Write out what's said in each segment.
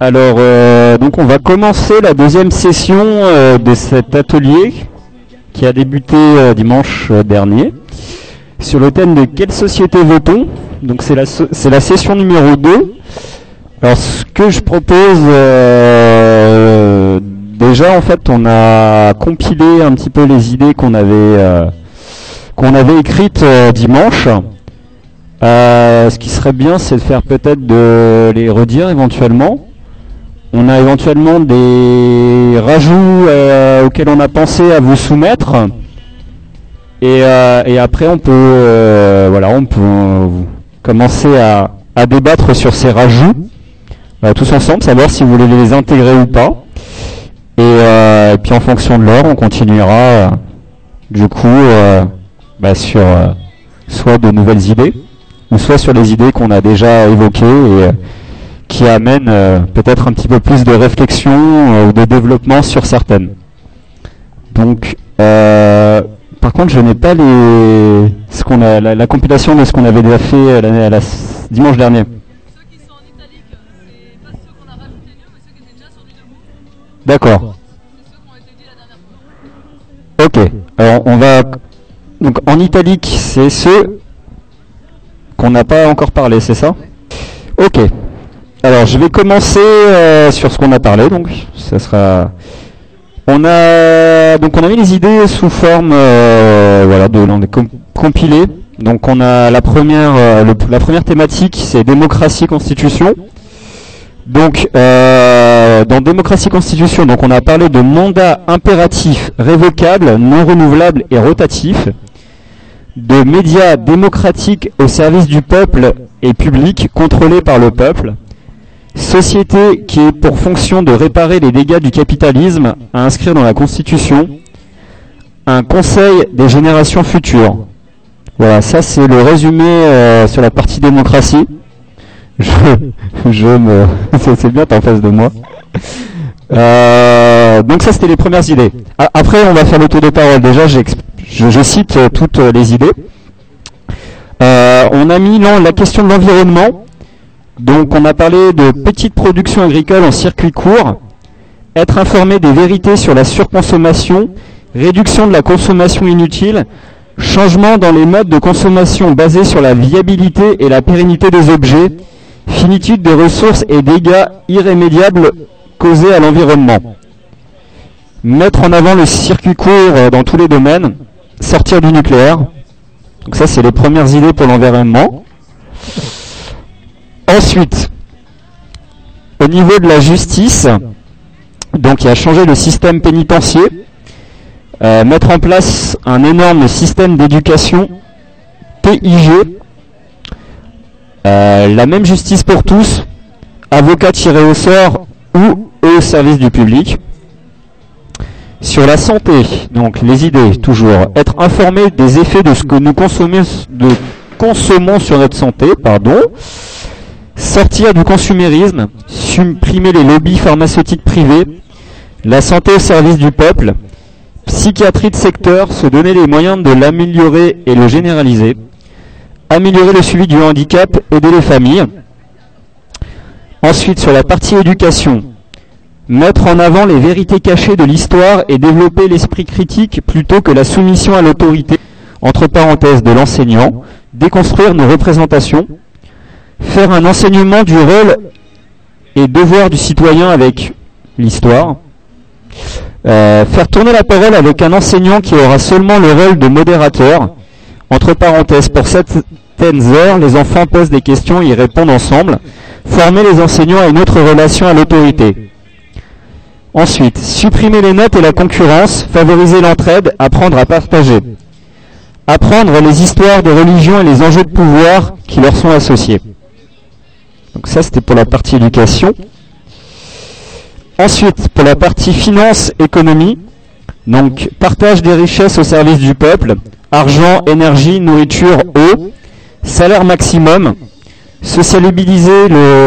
Alors, donc on va commencer la deuxième session de cet atelier qui a débuté dimanche dernier sur le thème de quelle société veut-on. Donc c'est la session numéro 2. Alors ce que je propose, déjà en fait on a compilé un petit peu les idées qu'on avait écrites dimanche. Ce qui serait bien, c'est de faire peut-être de les redire éventuellement. On a éventuellement des rajouts auxquels on a pensé à vous soumettre. Et après, on peut commencer à débattre sur ces rajouts, tous ensemble, savoir si vous voulez les intégrer ou pas. Et puis en fonction de l'heure, on continuera du coup sur soit de nouvelles idées, ou soit sur les idées qu'on a déjà évoquées et qui amènent peut-être un petit peu plus de réflexion ou de développement sur certaines. Donc, par contre, je n'ai pas la compilation de ce qu'on avait déjà fait dimanche dernier. Ceux qui sont en italique, c'est pas ceux qu'on a rajoutés nous, mais ceux qui étaient déjà sur du debout. D'accord. C'est ceux qui ont été dit la dernière fois. Ok. Alors, on va... Donc, en italique, c'est ceux qu'on n'a pas encore parlé, c'est ça? Ok. Alors, je vais commencer sur ce qu'on a parlé, donc ça sera... On a mis les idées sous forme compilées. Donc on a la première thématique, c'est démocratie constitution. Donc dans démocratie constitution, donc on a parlé de mandats impératifs, révocables, non renouvelables et rotatifs, de médias démocratiques au service du peuple et publics contrôlés par le peuple. Société qui est pour fonction de réparer les dégâts du capitalisme à inscrire dans la Constitution. Un conseil des générations futures. Voilà, ça c'est le résumé sur la partie démocratie. C'est bien, t'es en face de moi. Donc ça c'était les premières idées. Après on va faire le tour de parole. Déjà je cite toutes les idées. On a mis la question de l'environnement. Donc on a parlé de petite production agricole en circuit court, être informé des vérités sur la surconsommation, réduction de la consommation inutile, changement dans les modes de consommation basés sur la viabilité et la pérennité des objets, finitude des ressources et dégâts irrémédiables causés à l'environnement. Mettre en avant le circuit court dans tous les domaines, sortir du nucléaire. Donc ça c'est les premières idées pour l'environnement. Ensuite, au niveau de la justice, donc il y a changé le système pénitentiaire, mettre en place un énorme système d'éducation, TIG, la même justice pour tous, avocats tirés au sort ou au service du public. Sur la santé, donc les idées, toujours, être informé des effets de ce que nous consommons sur notre santé, sortir du consumérisme, supprimer les lobbies pharmaceutiques privés, la santé au service du peuple, psychiatrie de secteur, se donner les moyens de l'améliorer et le généraliser, améliorer le suivi du handicap, aider les familles. Ensuite, sur la partie éducation, mettre en avant les vérités cachées de l'histoire et développer l'esprit critique plutôt que la soumission à l'autorité, entre parenthèses, de l'enseignant, déconstruire nos représentations, faire un enseignement du rôle et devoir du citoyen avec l'histoire. Faire tourner la parole avec un enseignant qui aura seulement le rôle de modérateur. Entre parenthèses, pour certaines heures, les enfants posent des questions et y répondent ensemble. Former les enseignants à une autre relation à l'autorité. Ensuite, supprimer les notes et la concurrence, favoriser l'entraide, apprendre à partager. Apprendre les histoires de religion et les enjeux de pouvoir qui leur sont associés. Donc ça c'était pour la partie éducation. Ensuite, pour la partie finance, économie, donc partage des richesses au service du peuple, argent, énergie, nourriture, eau, salaire maximum, sociabiliser,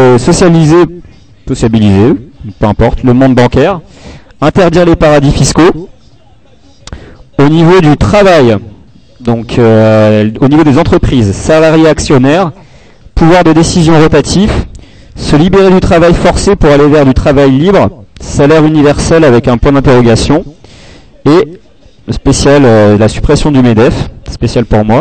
peu importe, le monde bancaire, interdire les paradis fiscaux. Au niveau du travail, donc au niveau des entreprises, salariés actionnaires, pouvoir de décision rotatif, Se libérer du travail forcé pour aller vers du travail libre, salaire universel avec un point d'interrogation, et spécial la suppression du MEDEF, spécial pour moi.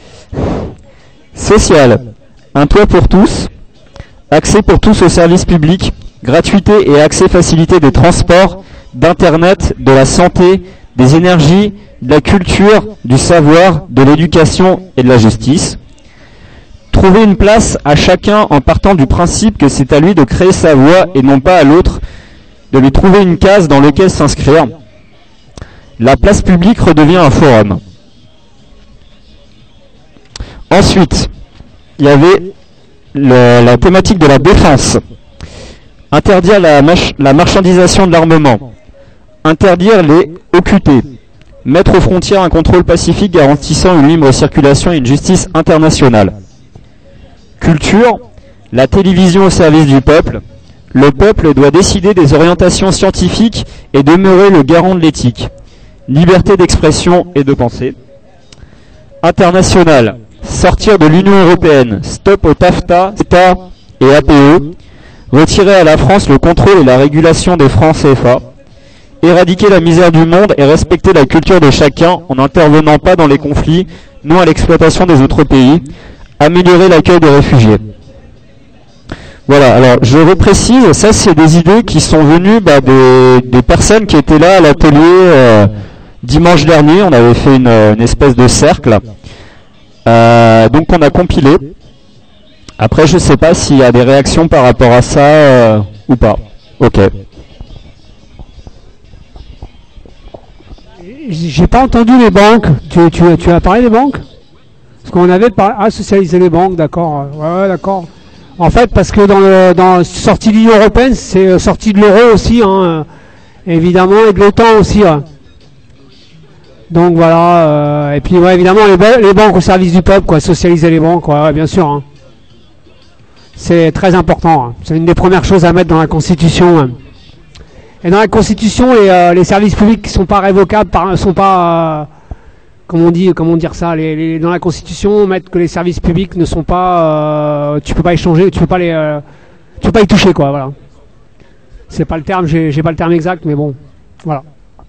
Social, un toit pour tous, accès pour tous aux services publics, gratuité et accès facilité des transports, d'internet, de la santé, des énergies, de la culture, du savoir, de l'éducation et de la justice. Trouver une place à chacun en partant du principe que c'est à lui de créer sa voie et non pas à l'autre, de lui trouver une case dans laquelle s'inscrire. La place publique redevient un forum. Ensuite, il y avait la thématique de la défense. Interdire la marchandisation de l'armement. Interdire les OQT. Mettre aux frontières un contrôle pacifique garantissant une libre circulation et une justice internationale. Culture, la télévision au service du peuple. Le peuple doit décider des orientations scientifiques et demeurer le garant de l'éthique. Liberté d'expression et de pensée. International, sortir de l'Union européenne, stop au TAFTA, CETA et APE. Retirer à la France le contrôle et la régulation des francs CFA. Éradiquer la misère du monde et respecter la culture de chacun en n'intervenant pas dans les conflits, non à l'exploitation des autres pays. Améliorer l'accueil des réfugiés. Voilà, alors je reprécise, ça c'est des idées qui sont venues des personnes qui étaient là à l'atelier dimanche dernier. On avait fait une espèce de cercle. Donc on a compilé. Après je sais pas s'il y a des réactions par rapport à ça ou pas. Ok. J'ai pas entendu les banques. Tu as parlé des banques? Parce qu'on avait socialiser les banques, d'accord. Ouais, d'accord. En fait, parce que dans sortie de l'Union européenne, c'est sortie de l'euro aussi, hein, évidemment, et de l'OTAN aussi. Hein. Donc voilà. Et puis ouais, évidemment, les banques au service du peuple, quoi, socialiser les banques, ouais, bien sûr. Hein. C'est très important. Hein. C'est une des premières choses à mettre dans la Constitution. Hein. Et dans la Constitution, les services publics qui sont pas révocables, sont pas comment dire ça, dans la Constitution, mettre que les services publics ne sont pas, tu peux pas échanger, tu peux pas y toucher, quoi, voilà. C'est pas le terme, j'ai pas le terme exact, mais bon, voilà.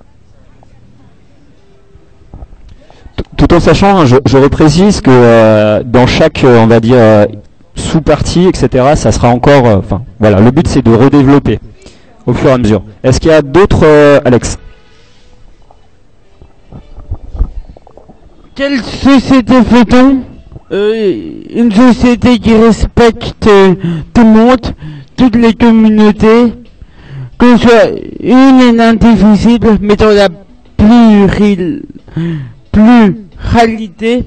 Tout en sachant, je reprécise que dans chaque, on va dire, sous-partie, etc., ça sera encore, voilà, le but c'est de redévelopper au fur et à mesure. Est-ce qu'il y a d'autres, Alex? Quelle société fait-on? Une société qui respecte tout le monde, toutes les communautés, qu'on soit une et indivisible, mais dans la pluralité.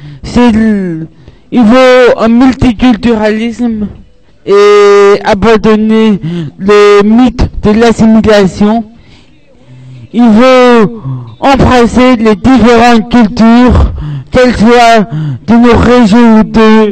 Il faut un multiculturalisme et abandonner le mythe de l'assimilation. Il faut embrasser les différentes cultures, qu'elles soient de nos régions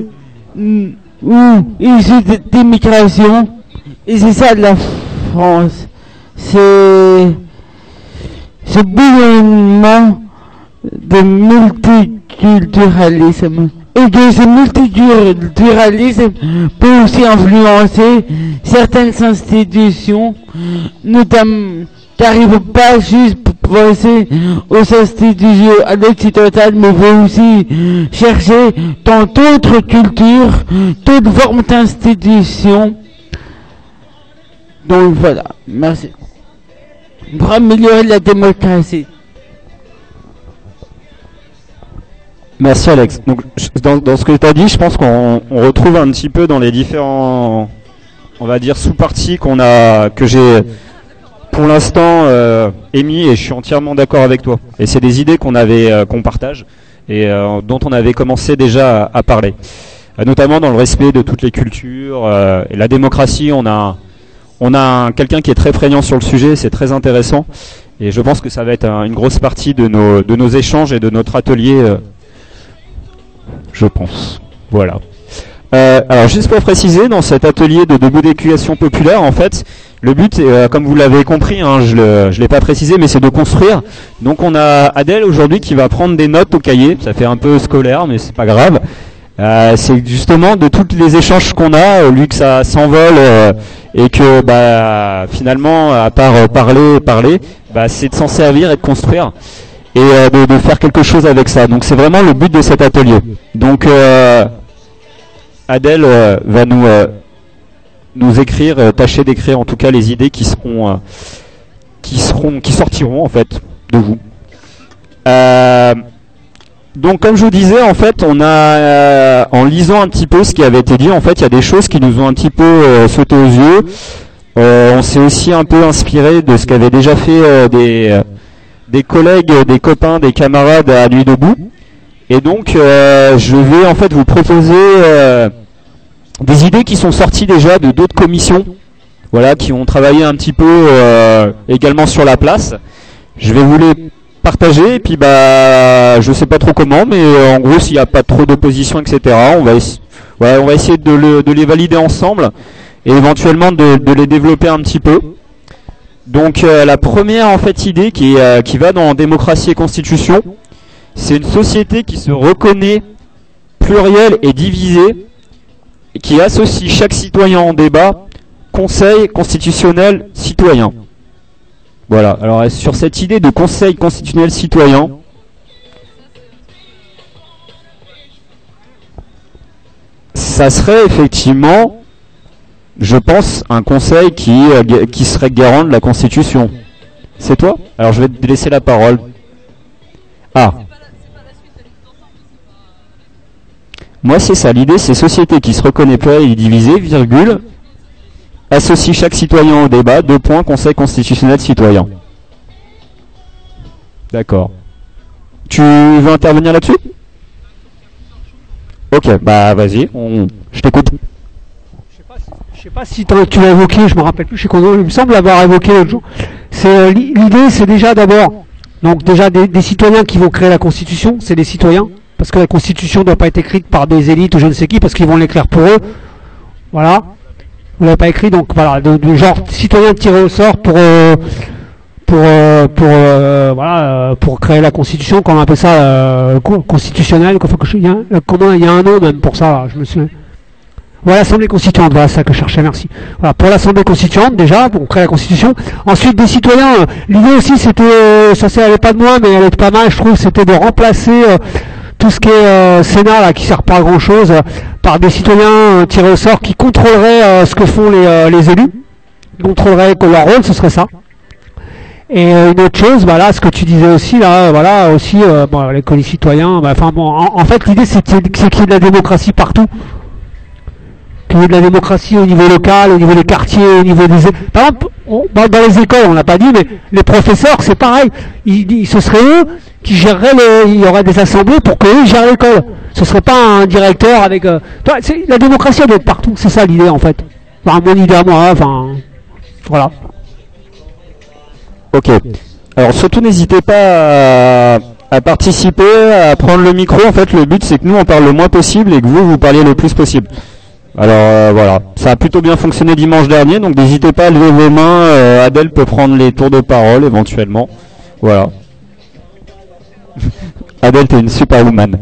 ou issues d'immigration. Et c'est ça de la France. C'est ce bouillonnement de multiculturalisme. Et que ce multiculturalisme peut aussi influencer certaines institutions, notamment qui n'arrivent pas juste pour penser aux institutions à l'occidental, mais vont aussi chercher dans d'autres cultures, d'autres formes d'institutions. Donc voilà, merci. Pour améliorer la démocratie. Merci Alex. Donc, dans ce que tu as dit, je pense qu'on retrouve un petit peu dans les différents, on va dire, sous-parties que j'ai pour l'instant émis, et je suis entièrement d'accord avec toi. Et c'est des idées qu'on partage et dont on avait commencé déjà à parler, notamment dans le respect de toutes les cultures et la démocratie. On a quelqu'un qui est très prégnant sur le sujet, c'est très intéressant, et je pense que ça va être une grosse partie de nos échanges et de notre atelier. Je pense. Voilà. Alors juste pour préciser, dans cet atelier de debout d'éducation populaire, en fait, le but, comme vous l'avez compris, hein, je l'ai pas précisé, mais c'est de construire. Donc on a Adèle aujourd'hui qui va prendre des notes au cahier. Ça fait un peu scolaire, mais c'est pas grave. C'est justement de tous les échanges qu'on a, au lieu que ça s'envole et que finalement, à part parler, c'est de s'en servir et de construire et de faire quelque chose avec ça. Donc c'est vraiment le but de cet atelier. Donc Adèle va nous écrire, tâcher d'écrire en tout cas les idées qui sortiront en fait de vous. Donc comme je vous disais, en fait, on a en lisant un petit peu ce qui avait été dit, en fait, il y a des choses qui nous ont un petit peu sauté aux yeux. On s'est aussi un peu inspiré de ce qu'avaient déjà fait des collègues, des copains, des camarades à Nuit debout. Et donc, je vais en fait vous proposer des idées qui sont sorties déjà de d'autres commissions, voilà, qui ont travaillé un petit peu également sur la place. Je vais vous les partager et puis je sais pas trop comment, mais en gros s'il n'y a pas trop d'opposition, etc., on va essayer de les valider ensemble et éventuellement de les développer un petit peu. Donc la première en fait idée qui va dans démocratie et constitution, c'est une société qui se reconnaît plurielle et divisée, et qui associe chaque citoyen en débat, conseil constitutionnel citoyen. Voilà, alors sur cette idée de conseil constitutionnel citoyen, ça serait effectivement, je pense, un conseil qui serait garant de la Constitution. C'est toi? Alors je vais te laisser la parole. Ah. Moi c'est ça, l'idée c'est société qui se reconnaît plurielle et divisée, virgule, associe chaque citoyen au débat, conseil constitutionnel citoyen. D'accord. Tu veux intervenir là-dessus? Ok, vas-y, je t'écoute. Je sais pas si tu l'as évoqué, je me rappelle plus, il me semble l'avoir évoqué l'autre jour. L'idée, c'est déjà d'abord, donc déjà des citoyens qui vont créer la Constitution, c'est des citoyens, parce que la Constitution ne doit pas être écrite par des élites ou je ne sais qui, parce qu'ils vont l'écrire pour eux. Voilà. Vous l'avez pas écrit, donc voilà, de genre citoyens tirés au sort pour créer la Constitution, qu'on appelle ça constitutionnel, comment il y a un nom même pour ça, là, je me souviens. Voilà, l'Assemblée constituante, voilà ça que je cherchais, merci. Voilà, pour l'Assemblée constituante, déjà, pour créer la Constitution. Ensuite, des citoyens, l'idée aussi c'était, ça allait pas de moi, mais elle est pas mal, je trouve, c'était de remplacer tout ce qui est Sénat, là, qui sert pas à grand chose, par des citoyens tirés au sort qui contrôleraient ce que font les élus, contrôleraient leur rôle, ce serait ça. Et une autre chose, là, ce que tu disais aussi, là, voilà, aussi, les citoyens, en fait, l'idée c'est qu'il y ait de la démocratie partout. Qu'il y ait de la démocratie au niveau local, au niveau des quartiers, au niveau des... Par exemple, dans les écoles, on l'a pas dit, mais les professeurs, c'est pareil. Ce serait eux qui géreraient il y aurait des assemblées pour qu'eux gèrent l'école. Ce serait pas un directeur avec... la démocratie, elle doit être partout. C'est ça l'idée, en fait. Mon idée à moi, voilà. Ok. Alors, surtout, n'hésitez pas à participer, à prendre le micro. En fait, le but, c'est que nous, on parle le moins possible et que vous parliez le plus possible. Alors voilà, ça a plutôt bien fonctionné dimanche dernier, donc n'hésitez pas à lever vos mains, Adèle peut prendre les tours de parole éventuellement. Voilà. Adèle, t'es une superwoman.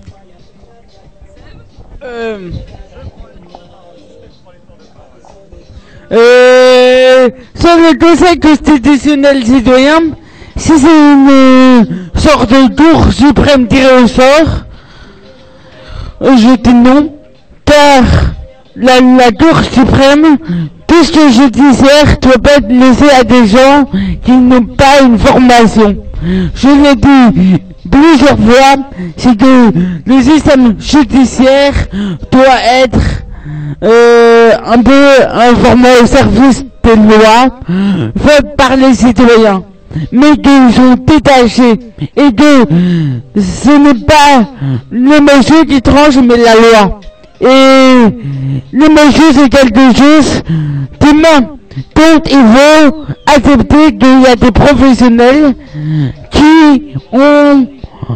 Sur le Conseil constitutionnel citoyen, si c'est une sorte de cour suprême tirée au sort, je dis non, car la Cour suprême, tout ce que judiciaire doit pas être laissé à des gens qui n'ont pas une formation. Je l'ai dit plusieurs fois, c'est que le système judiciaire doit être un peu informé au service des lois faites par les citoyens, mais qu'ils sont détachés et que ce n'est pas le monsieur qui tranche mais la loi. Et le monsieur c'est quelque chose d'humain. Donc il faut accepter qu'il y a des professionnels qui ont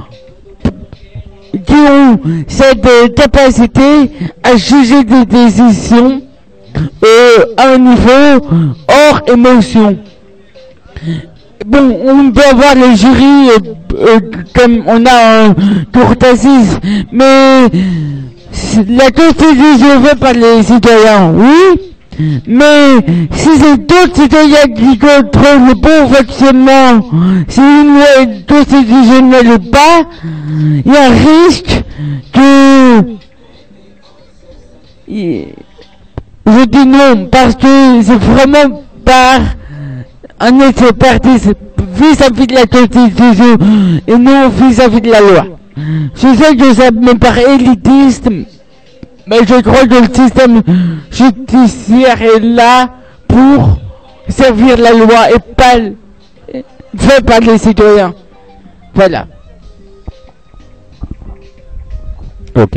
cette capacité à juger des décisions à un niveau hors émotion. Bon, on peut avoir les jurys comme on a un cour d'assises, mais La Constitution faite par les citoyens, oui, mais si c'est d'autres citoyens qui contrôlent le bon fonctionnement, si une loi est constitutionnelle ou pas, il y a un risque que... Je dis non, parce que c'est vraiment par un effet parti vis-à-vis de la Constitution et non vis-à-vis de la loi. Je sais que ça me paraît élitiste, mais je crois que le système judiciaire est là pour servir la loi et pas fait par les citoyens. Voilà. Ok.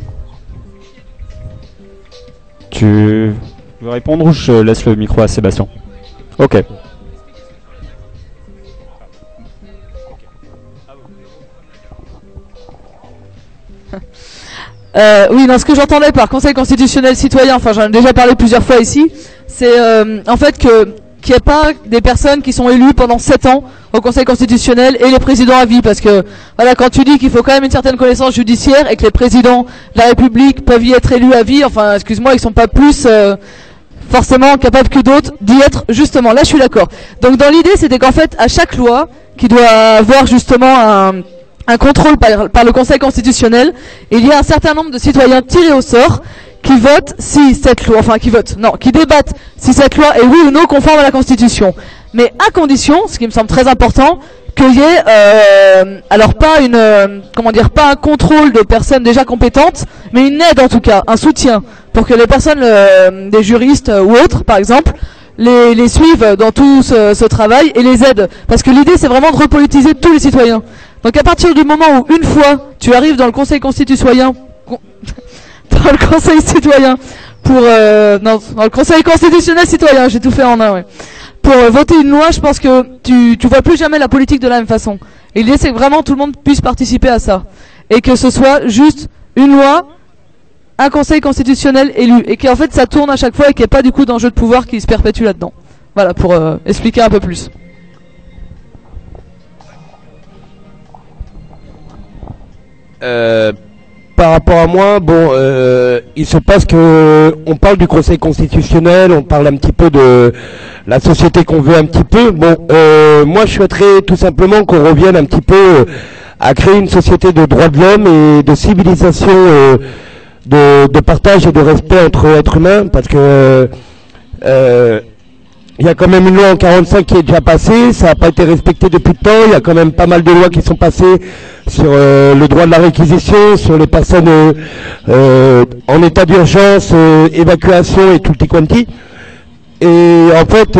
Tu veux répondre ou je laisse le micro à Sébastien? Ok. Oui, dans ce que j'entendais par Conseil constitutionnel citoyen, enfin j'en ai déjà parlé plusieurs fois ici, c'est en fait qu'il n'y ait pas des personnes qui sont élues pendant 7 ans au Conseil constitutionnel et les présidents à vie, parce que voilà, quand tu dis qu'il faut quand même une certaine connaissance judiciaire et que les présidents de la République peuvent y être élus à vie, enfin excuse-moi, ils sont pas plus forcément capables que d'autres d'y être justement. Là je suis d'accord. Donc dans l'idée c'était qu'en fait à chaque loi qui doit avoir justement un contrôle par le Conseil constitutionnel, il y a un certain nombre de citoyens tirés au sort qui votent si cette loi, enfin qui débattent si cette loi est oui ou non conforme à la Constitution. Mais à condition, ce qui me semble très important, qu'il y ait alors pas pas un contrôle de personnes déjà compétentes, mais une aide en tout cas, un soutien pour que les personnes, des juristes ou autres par exemple, les suivent dans tout ce travail et les aident. Parce que l'idée c'est vraiment de repolitiser tous les citoyens. Donc à partir du moment où une fois tu arrives dans le Conseil constitutionnel dans le Conseil citoyen pour dans le Conseil constitutionnel citoyen, j'ai tout fait en un, ouais. Pour voter une loi, je pense que tu vois plus jamais la politique de la même façon. Et l'idée c'est que vraiment tout le monde puisse participer à ça et que ce soit juste une loi, un Conseil constitutionnel élu et qu'en fait ça tourne à chaque fois et qu'il n'y ait pas du coup d'enjeu de pouvoir qui se perpétue là-dedans. Voilà pour expliquer un peu plus. Par rapport à moi, bon, il se passe que on parle du Conseil constitutionnel, on parle un petit peu de la société qu'on veut un petit peu. Bon, moi je souhaiterais tout simplement qu'on revienne un petit peu à créer une société de droits de l'homme et de civilisation, de partage et de respect entre êtres humains, parce que il y a quand même une loi en 45 qui est déjà passée, ça n'a pas été respecté depuis le temps, il y a quand même pas mal de lois qui sont passées sur le droit de la réquisition, sur les personnes en état d'urgence, évacuation et tutti quanti. Et en fait,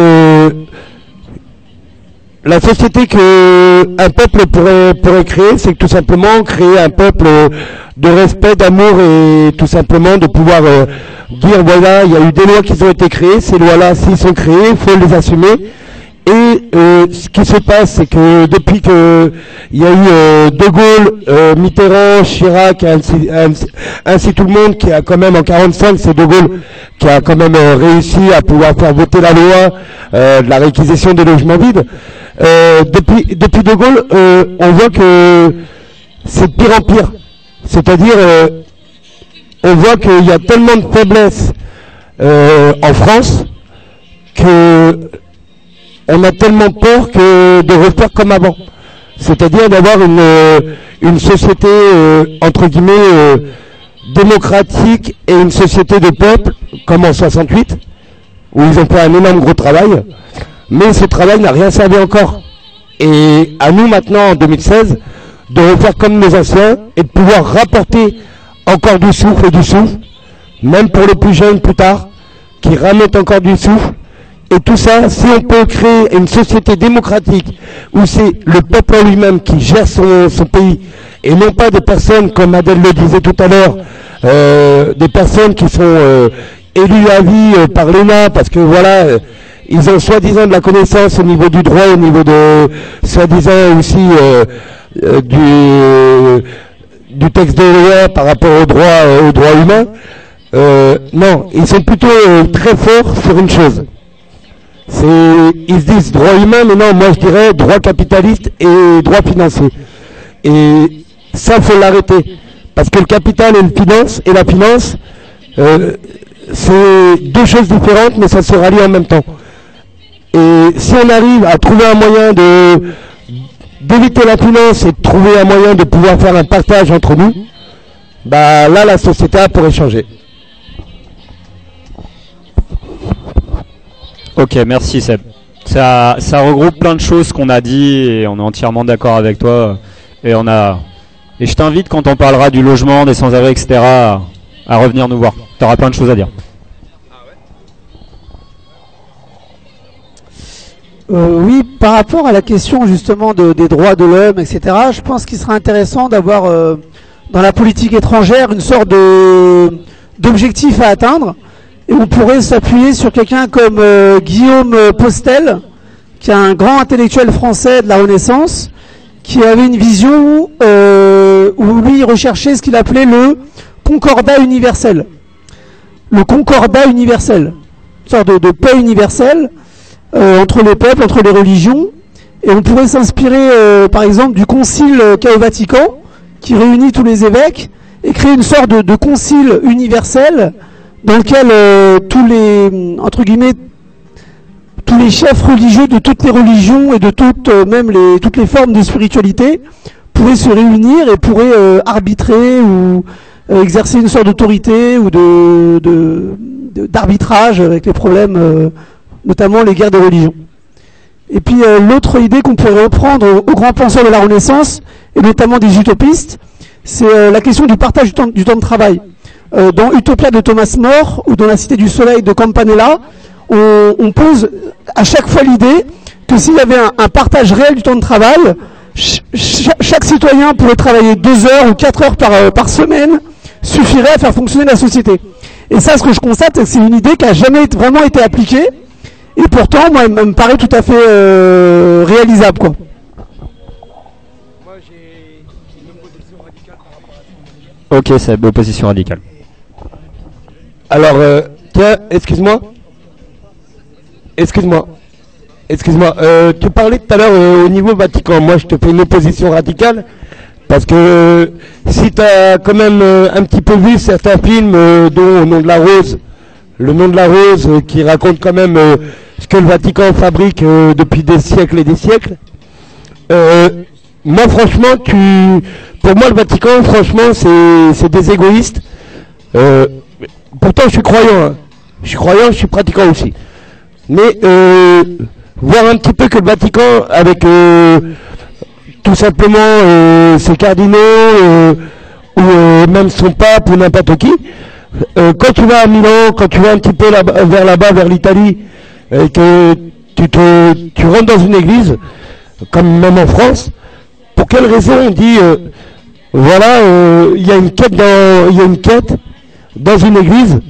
la société qu'un peuple pourrait créer, c'est tout simplement créer un peuple de respect, d'amour et tout simplement de pouvoir dire voilà, il y a eu des lois qui ont été créées, ces lois-là, s'ils sont créées, il faut les assumer. Et ce qui se passe, c'est que depuis que il y a eu De Gaulle, Mitterrand, Chirac, ainsi tout le monde, qui a quand même en 45, c'est De Gaulle qui a quand même réussi à pouvoir faire voter la loi de la réquisition des logements vides. Depuis De Gaulle, on voit que c'est de pire en pire. C'est-à-dire, on voit qu'il y a tellement de faiblesses en France que on a tellement peur que de refaire comme avant. C'est-à-dire d'avoir une société entre guillemets démocratique et une société de peuple comme en 68 où ils ont fait un énorme gros travail, mais ce travail n'a rien servi encore. Et à nous maintenant en 2016 de refaire comme nos anciens et de pouvoir rapporter encore du souffle et du souffle, même pour les plus jeunes plus tard, qui ramènent encore du souffle. Et tout ça, si on peut créer une société démocratique où c'est le peuple en lui-même qui gère son pays, et non pas des personnes, comme Adèle le disait tout à l'heure, des personnes qui sont élues à vie par l'ENA, parce que voilà, ils ont soi-disant de la connaissance au niveau du droit, au niveau de soi-disant aussi du texte de loi par rapport au droit humain. Non, ils sont plutôt très forts sur une chose. Ils se disent droit humain, mais non, moi je dirais droit capitaliste et droit financier. Et ça, faut l'arrêter. Parce que Parce que le capital et la finance, c'est deux choses différentes, mais ça se rallie en même temps. Et si on arrive à trouver un moyen d'éviter la finance et de trouver un moyen de pouvoir faire un partage entre nous, bah là la société pourrait changer. Ok, merci Seb. Ça regroupe plein de choses qu'on a dit et on est entièrement d'accord avec toi. Et je t'invite quand on parlera du logement, des sans-abri, etc. à revenir nous voir. Tu auras plein de choses à dire. Oui, par rapport à la question justement des droits de l'homme, etc., je pense qu'il serait intéressant d'avoir dans la politique étrangère une sorte d'objectif à atteindre. Et on pourrait s'appuyer sur quelqu'un comme Guillaume Postel, qui est un grand intellectuel français de la Renaissance, qui avait une vision où lui recherchait ce qu'il appelait le concordat universel. Le concordat universel, une sorte de paix universelle entre les peuples, entre les religions. Et on pourrait s'inspirer par exemple du concile qu'a au Vatican, qui réunit tous les évêques, et créer une sorte de concile universel dans lequel tous les, entre guillemets, tous les chefs religieux de toutes les religions et de toutes les formes de spiritualité pourraient se réunir et pourraient arbitrer ou exercer une sorte d'autorité ou d'arbitrage avec les problèmes, notamment les guerres des religions. Et puis l'autre idée qu'on pourrait reprendre aux grands penseurs de la Renaissance, et notamment des utopistes, c'est la question du partage du temps de travail. Dans Utopia de Thomas More ou dans La Cité du Soleil de Campanella, on pose à chaque fois l'idée que s'il y avait un partage réel du temps de travail, chaque citoyen pourrait travailler 2 heures ou 4 heures par semaine, suffirait à faire fonctionner la société. Et ça, ce que je constate, c'est que c'est une idée qui n'a jamais vraiment été appliquée, et pourtant, moi, elle me paraît tout à fait réalisable, quoi. Moi, j'ai une opposition radicale par rapport à ça. Ok, c'est l'opposition radicale. Alors, tiens, excuse-moi, tu parlais tout à l'heure au niveau Vatican. Moi, je te fais une opposition radicale parce que si tu as quand même un petit peu vu certains films dont Le Nom de la Rose, qui raconte quand même ce que le Vatican fabrique depuis des siècles et des siècles. Moi, franchement, pour moi, le Vatican, franchement, c'est des égoïstes. Pourtant, je suis croyant. Hein. Je suis croyant, je suis pratiquant aussi. Mais voir un petit peu que le Vatican, avec tout simplement ses cardinaux ou même son pape ou n'importe qui, quand tu vas à Milan, quand tu vas un petit peu vers là-bas, vers l'Italie, et que tu rentres dans une église, comme même en France, pour quelle raison on dit voilà, il y a une quête dans une église,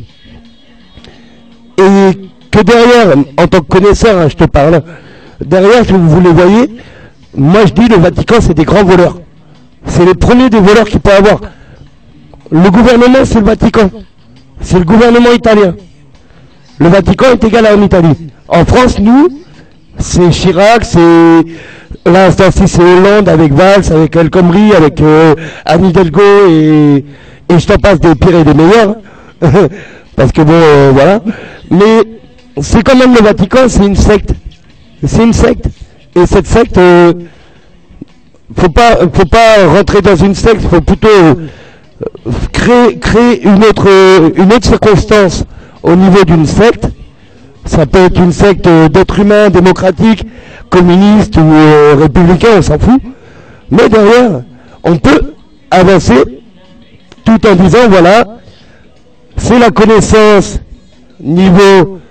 et que derrière, en tant que connaisseur, hein, je te parle, derrière, si vous les voyez, moi je dis le Vatican c'est des grands voleurs. C'est les premiers des voleurs qu'il peut avoir. Le gouvernement c'est le Vatican. C'est le gouvernement italien. Le Vatican est égal à l'Italie. En France, nous, c'est Chirac, c'est l'instant c'est Hollande avec Valls, avec El Khomri, avec Anne Hidalgo et je t'en passe des pires et des meilleurs. Parce que bon, voilà. Mais c'est quand même le Vatican, c'est une secte. C'est une secte. Et cette secte, faut pas rentrer dans une secte, faut plutôt créer une autre circonstance au niveau d'une secte. Ça peut être une secte d'êtres humains, démocratique, communiste ou républicain, on s'en fout. Mais derrière, on peut avancer tout en disant voilà, c'est la connaissance niveau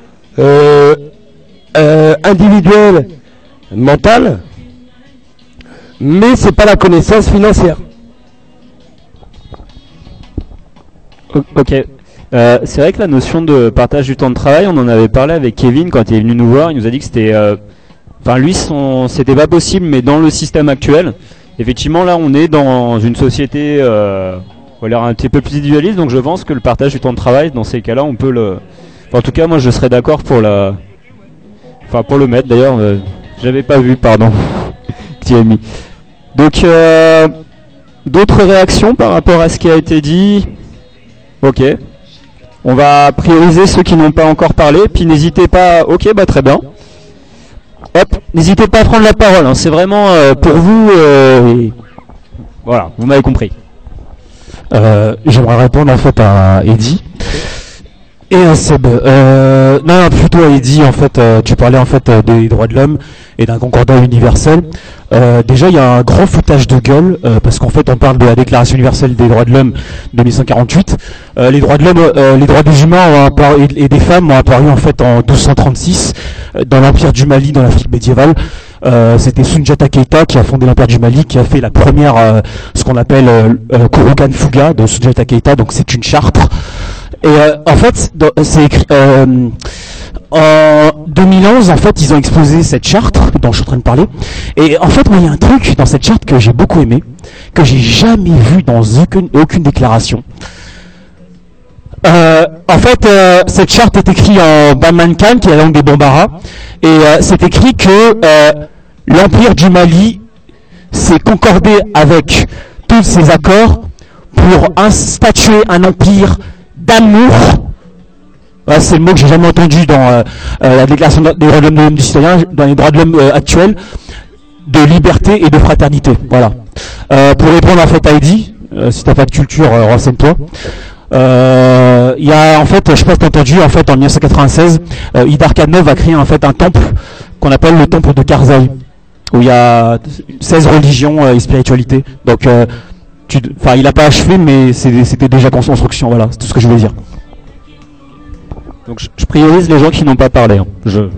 individuel, mental, mais c'est pas la connaissance financière. Ok. C'est vrai que la notion de partage du temps de travail, on en avait parlé avec Kevin quand il est venu nous voir. Il nous a dit que c'était, lui, c'était pas possible, mais dans le système actuel, effectivement, là, on est dans une société, voilà, un petit peu plus individualiste. Donc, je pense que le partage du temps de travail, dans ces cas-là, on peut le. Enfin, en tout cas, moi, je serais d'accord pour pour le mettre. D'ailleurs, j'avais pas vu, pardon, que tu as mis. Donc, D'autres réactions par rapport à ce qui a été dit? Ok. On va prioriser ceux qui n'ont pas encore parlé, puis n'hésitez pas... Ok, bah très bien. Hop, n'hésitez pas à prendre la parole, hein. C'est vraiment pour vous... et... Voilà, vous m'avez compris. J'aimerais répondre en fait à Eddy et à Seb. Non, plutôt à Eddy, en fait, tu parlais en fait des droits de l'homme et d'un concordat universel. Déjà, il y a un grand foutage de gueule parce qu'en fait, on parle de la Déclaration universelle des droits de l'homme de 1848. Les droits de l'homme, les droits des humains ont apparu, et des femmes ont apparu en fait en 1236 dans l'Empire du Mali, dans l'Afrique médiévale. C'était Soundiata Keita qui a fondé l'Empire du Mali, qui a fait la première, ce qu'on appelle Kourougan Fouga de Soundiata Keita. Donc c'est une charte. Et en fait, c'est écrit en 2011. En fait, ils ont exposé cette charte dont je suis en train de parler. Et en fait, moi, il y a un truc dans cette charte que j'ai beaucoup aimé, que j'ai jamais vu dans aucune déclaration. En fait, cette charte est écrite en Bamankan, qui est la langue des Bambara, et c'est écrit que l'Empire du Mali s'est concordé avec tous ces accords pour statuer un empire d'amour. C'est le mot que j'ai jamais entendu dans la Déclaration des droits de l'homme du citoyen, dans les droits de l'homme actuels, de liberté et de fraternité. Voilà. Pour répondre en fait à Eddy, si t'as pas de culture, renseigne-toi. Il y a en fait, je sais pas si t'as entendu, en fait en 1996, Idar Kadnov a créé en fait un temple qu'on appelle le temple de Karzai, où il y a 16 religions et spiritualités. Donc, il a pas achevé, mais c'était déjà construction. Voilà, c'est tout ce que je voulais dire. Donc je priorise les gens qui n'ont pas parlé. Hein.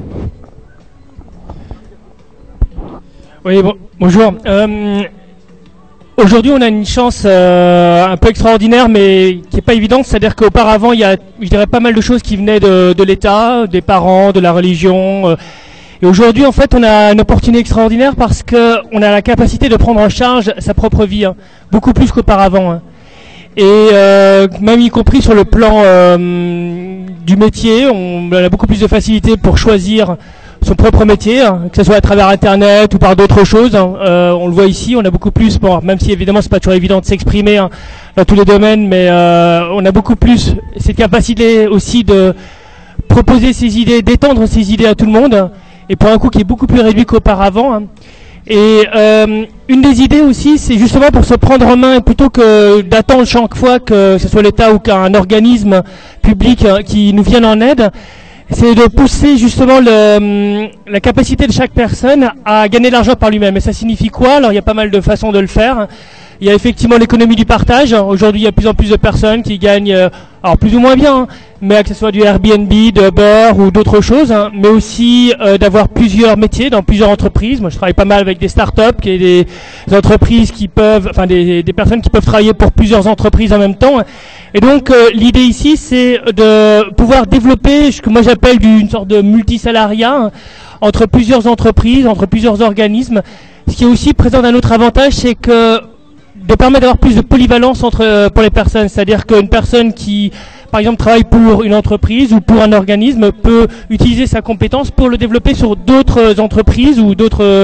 Oui, bonjour. Aujourd'hui, on a une chance un peu extraordinaire, mais qui n'est pas évidente. C'est-à-dire qu'auparavant, il y a, je dirais, pas mal de choses qui venaient de l'État, des parents, de la religion. Et aujourd'hui, en fait, on a une opportunité extraordinaire parce qu'on a la capacité de prendre en charge sa propre vie, hein, beaucoup plus qu'auparavant. Hein. Et même y compris sur le plan du métier, on a beaucoup plus de facilité pour choisir son propre métier, hein, que ce soit à travers Internet ou par d'autres choses. Hein. On le voit ici, on a beaucoup plus, bon, même si évidemment c'est pas toujours évident de s'exprimer hein, dans tous les domaines, mais on a beaucoup plus cette capacité aussi de proposer ses idées, d'étendre ses idées à tout le monde, et pour un coût qui est beaucoup plus réduit qu'auparavant. Hein. Et une des idées aussi, c'est justement pour se prendre en main, plutôt que d'attendre chaque fois que ce soit l'État ou qu'un organisme public qui nous vienne en aide, c'est de pousser justement la capacité de chaque personne à gagner de l'argent par lui-même. Et ça signifie quoi? Alors il y a pas mal de façons de le faire. Il y a effectivement l'économie du partage. Aujourd'hui, il y a de plus en plus de personnes qui gagnent, alors plus ou moins bien, hein, mais que ce soit du Airbnb, de Uber ou d'autres choses, hein, mais aussi d'avoir plusieurs métiers dans plusieurs entreprises. Moi, je travaille pas mal avec des startups, qui est des entreprises qui peuvent, enfin des personnes qui peuvent travailler pour plusieurs entreprises en même temps. Et donc, l'idée ici, c'est de pouvoir développer ce que moi j'appelle une sorte de multisalariat hein, entre plusieurs entreprises, entre plusieurs organismes. Ce qui est aussi présente un autre avantage, c'est que de permettre d'avoir plus de polyvalence pour les personnes. C'est-à-dire qu'une personne qui, par exemple, travaille pour une entreprise ou pour un organisme peut utiliser sa compétence pour le développer sur d'autres entreprises ou d'autres...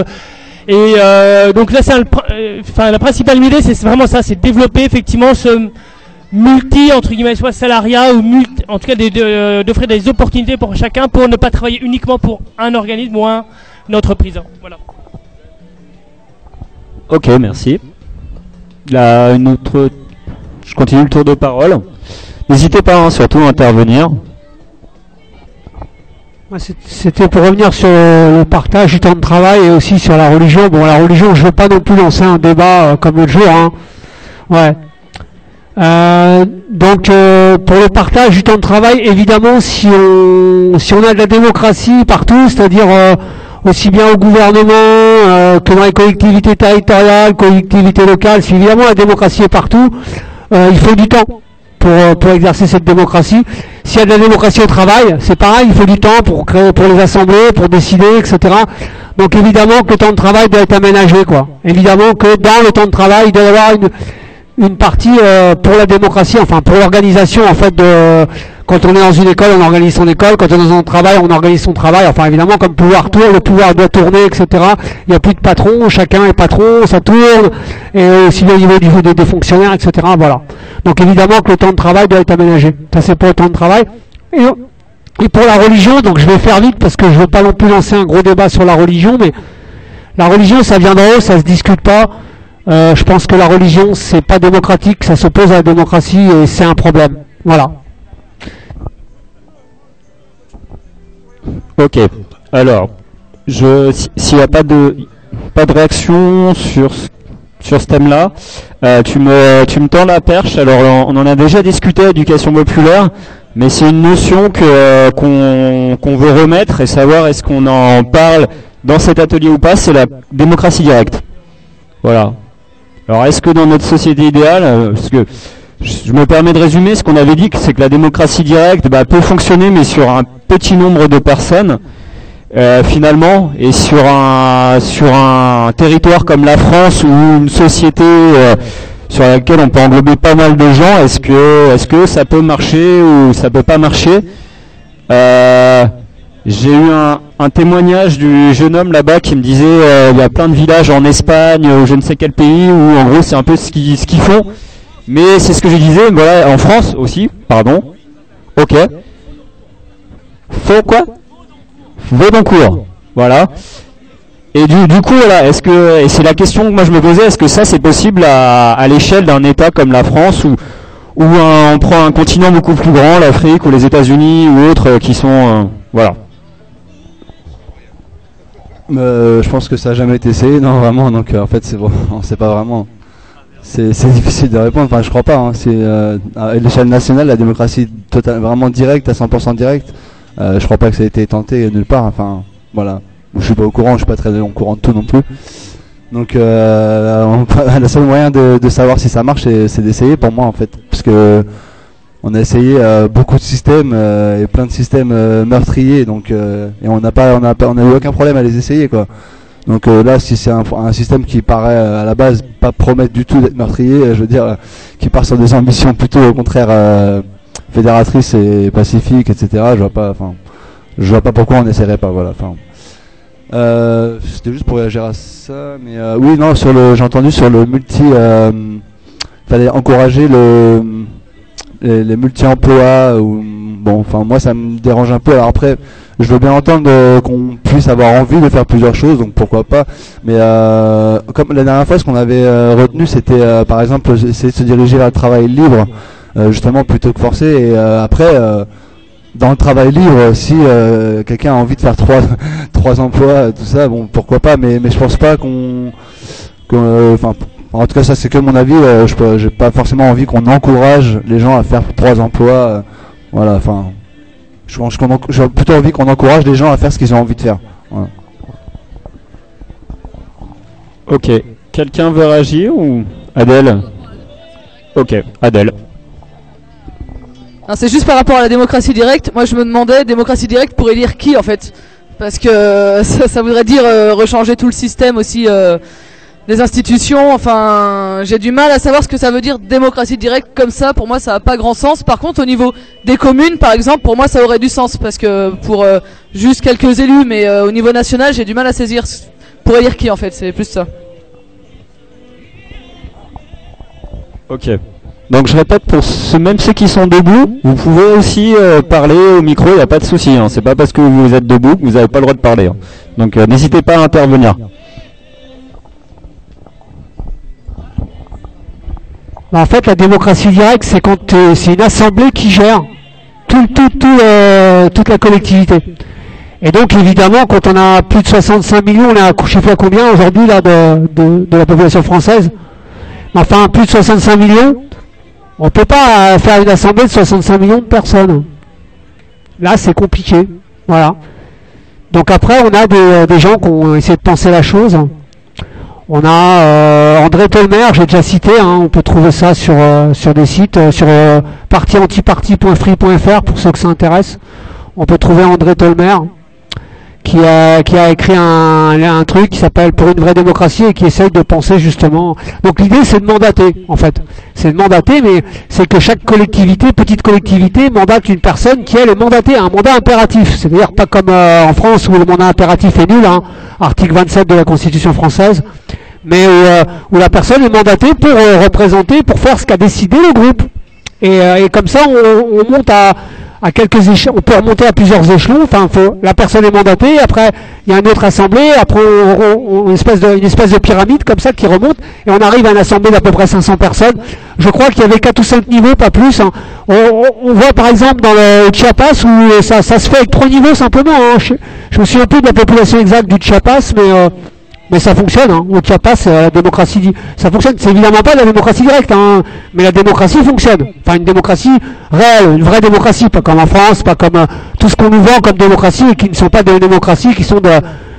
donc là, la principale idée, c'est vraiment ça, c'est de développer effectivement ce entre guillemets, soit salariat ou en tout cas d'offrir des opportunités pour chacun pour ne pas travailler uniquement pour un organisme ou une entreprise. Voilà. Ok, merci. Là, je continue le tour de parole. N'hésitez pas hein, surtout à intervenir. C'était pour revenir sur le partage du temps de travail et aussi sur la religion. Bon, la religion, je ne veux pas non plus lancer un débat comme l'autre jour. Hein. Ouais. Donc, pour le partage du temps de travail, évidemment, si on a de la démocratie partout, c'est-à-dire aussi bien au gouvernement que dans les collectivités territoriales, collectivités locales, si évidemment la démocratie est partout, il faut du temps pour exercer cette démocratie. S'il y a de la démocratie au travail, c'est pareil, il faut du temps pour les assemblées, pour décider, etc. Donc évidemment que le temps de travail doit être aménagé, quoi. Évidemment que dans le temps de travail, il doit y avoir une partie pour la démocratie, enfin pour l'organisation en fait de quand on est dans une école, on organise son école, quand on est dans un travail, on organise son travail, enfin évidemment comme pouvoir tourne, le pouvoir doit tourner, etc. Il n'y a plus de patron, chacun est patron, ça tourne, et aussi bien au niveau des fonctionnaires, etc. Voilà. Donc évidemment que le temps de travail doit être aménagé. Ça c'est pour le temps de travail. Et pour la religion, donc je vais faire vite parce que je ne veux pas non plus lancer un gros débat sur la religion, mais la religion ça vient d'en haut, ça se discute pas. Je pense que la religion c'est pas démocratique, ça s'oppose à la démocratie et c'est un problème. Voilà. Ok. Alors, s'il n'y a pas de réaction sur ce thème-là, tu me tends la perche. Alors, on en a déjà discuté à Éducation populaire, mais c'est une notion qu'on veut remettre et savoir est-ce qu'on en parle dans cet atelier ou pas. C'est la démocratie directe. Voilà. Alors, est-ce que dans notre société idéale, parce que je me permets de résumer, ce qu'on avait dit, c'est que la démocratie directe peut fonctionner, mais sur un petit nombre de personnes, finalement, et sur un territoire comme la France ou une société sur laquelle on peut englober pas mal de gens, est-ce que ça peut marcher ou ça peut pas marcher? J'ai eu un témoignage du jeune homme là-bas qui me disait il y a plein de villages en Espagne ou je ne sais quel pays où en gros c'est un peu ce qu'ils font. Mais c'est ce que je disais, voilà, en France aussi, pardon. Ok. Faut quoi? Vaudoncourt. Voilà. Et du coup, voilà, et c'est la question que moi je me posais, est-ce que ça c'est possible à l'échelle d'un État comme la France ou on prend un continent beaucoup plus grand, l'Afrique ou les États-Unis ou autres qui sont, voilà. Je pense que ça n'a jamais été essayé, non vraiment, donc en fait c'est bon, on sait pas vraiment. C'est difficile de répondre, enfin je crois pas, hein. C'est à l'échelle nationale, la démocratie vraiment directe, à 100% directe, je crois pas que ça a été tenté nulle part, enfin voilà. Je suis pas au courant, je suis pas très au courant de tout non plus. Donc le seul moyen de savoir si ça marche c'est d'essayer pour moi en fait, parce que on a essayé beaucoup de systèmes et plein de systèmes meurtriers, donc et on a eu aucun problème à les essayer quoi. Donc là, si c'est un système qui paraît à la base pas promettre du tout d'être meurtrier, je veux dire, qui part sur des ambitions plutôt au contraire fédératrices et pacifiques, etc. Je vois pas pourquoi on n'essaierait pas, voilà. Enfin, c'était juste pour réagir à ça, mais oui, non, j'ai entendu sur le fallait encourager les multi-emplois ou bon, enfin moi ça me dérange un peu. Alors après, je veux bien entendre qu'on puisse avoir envie de faire plusieurs choses, donc pourquoi pas. Mais comme la dernière fois, ce qu'on avait retenu, c'était par exemple essayer de se diriger vers le travail libre, justement plutôt que forcé. Et après, dans le travail libre, si quelqu'un a envie de faire trois emplois, tout ça, bon pourquoi pas. Mais je pense pas enfin. En tout cas, ça c'est que mon avis. J'ai pas forcément envie qu'on encourage les gens à faire 3 emplois. Voilà, enfin, j'ai plutôt envie qu'on encourage les gens à faire ce qu'ils ont envie de faire. Voilà. Ok. Quelqu'un veut réagir ou Adèle? Ok, Adèle. C'est juste par rapport à la démocratie directe. Moi, je me demandais, démocratie directe pour élire qui en fait? Parce que ça voudrait dire rechanger tout le système aussi. Des institutions, enfin, j'ai du mal à savoir ce que ça veut dire démocratie directe comme ça. Pour moi, ça n'a pas grand sens. Par contre, au niveau des communes, par exemple, pour moi, ça aurait du sens parce que pour juste quelques élus, mais au niveau national, j'ai du mal à saisir pour élire qui en fait. C'est plus ça. Ok. Donc je répète pour même ceux qui sont debout, vous pouvez aussi parler au micro. Il n'y a pas de souci. Hein. C'est pas parce que vous êtes debout que vous n'avez pas le droit de parler. Hein. Donc n'hésitez pas à intervenir. En fait, la démocratie directe, c'est quand c'est une assemblée qui gère toute la collectivité. Et donc, évidemment, quand on a plus de 65 millions, on a couché à combien aujourd'hui là de la population française? Enfin, plus de 65 millions, on peut pas faire une assemblée de 65 millions de personnes. Là, c'est compliqué. Voilà. Donc après, on a des gens qui ont essayé de penser la chose. On a André Tolmer, j'ai déjà cité, hein, on peut trouver ça sur des sites, sur partiantiparti.free.fr pour ceux que ça intéresse. On peut trouver André Tolmer, qui a écrit un truc qui s'appelle Pour une vraie démocratie et qui essaye de penser justement. Donc l'idée c'est de mandater en fait. C'est de mandater, mais c'est que chaque collectivité, petite collectivité, mandate une personne qui elle est mandatée à un mandat impératif. C'est-à-dire pas comme en France où le mandat impératif est nul, hein, article 27 de la Constitution française, mais où la personne est mandatée pour représenter, pour faire ce qu'a décidé le groupe. Et comme ça on monte à quelques échelons, on peut remonter à plusieurs échelons. Enfin, la personne est mandatée, après il y a une autre assemblée, après une espèce de pyramide comme ça qui remonte, et on arrive à une assemblée d'à peu près 500 personnes. Je crois qu'il y avait 4 ou 5 niveaux, pas plus. Hein. On voit par exemple dans le Chiapas où ça se fait avec 3 niveaux simplement. Hein. Je me souviens plus de la population exacte du Chiapas, mais ça fonctionne. Hein. Au Chiapas, la démocratie, ça fonctionne. C'est évidemment pas de la démocratie directe, hein, mais la démocratie fonctionne. Enfin, une démocratie réelle, une vraie démocratie, pas comme en France, pas comme tout ce qu'on nous vend comme démocratie et qui ne sont pas des démocraties, qui sont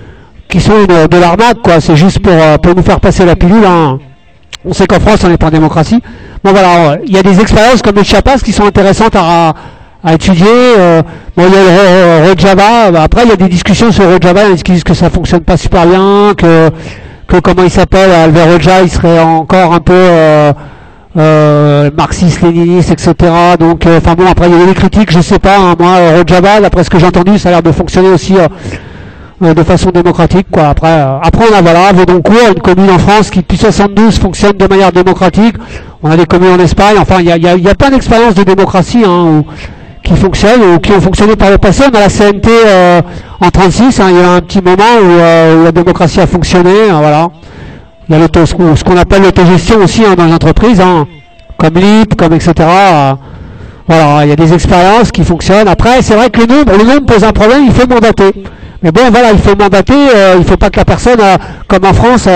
de l'arnaque, quoi. C'est juste pour nous faire passer la pilule. Hein. On sait qu'en France, on n'est pas en démocratie. Bon, voilà, il y a des expériences comme le Chiapas qui sont intéressantes à étudier. Bon, il y a le Rojava. Après, il y a des discussions sur Rojava. Ils disent que ça fonctionne pas super bien, que comment il s'appelle, Albert Roja, il serait encore un peu marxiste, léniniste, etc. Donc, enfin bon, après il y a des critiques, je sais pas. Hein, moi, Rojava, d'après ce que j'ai entendu, ça a l'air de fonctionner aussi de façon démocratique, quoi. Après, on a voilà, Vaudoncourt, une commune en France qui depuis 72 fonctionne de manière démocratique. On a des communes en Espagne. Enfin, il y a plein d'expériences de démocratie, hein, qui fonctionnent ou qui ont fonctionné par le passé. On a la CNT en 36. Hein, il y a un petit moment où la démocratie a fonctionné. Hein, voilà. Il y a ce qu'on appelle l'autogestion aussi, hein, dans les entreprises, hein, comme LIP, comme etc. Voilà, il y a des expériences qui fonctionnent. Après, c'est vrai que le nombre pose un problème. Il faut mandater. Mais bon, voilà, il faut mandater. Il faut pas que la personne, comme en France,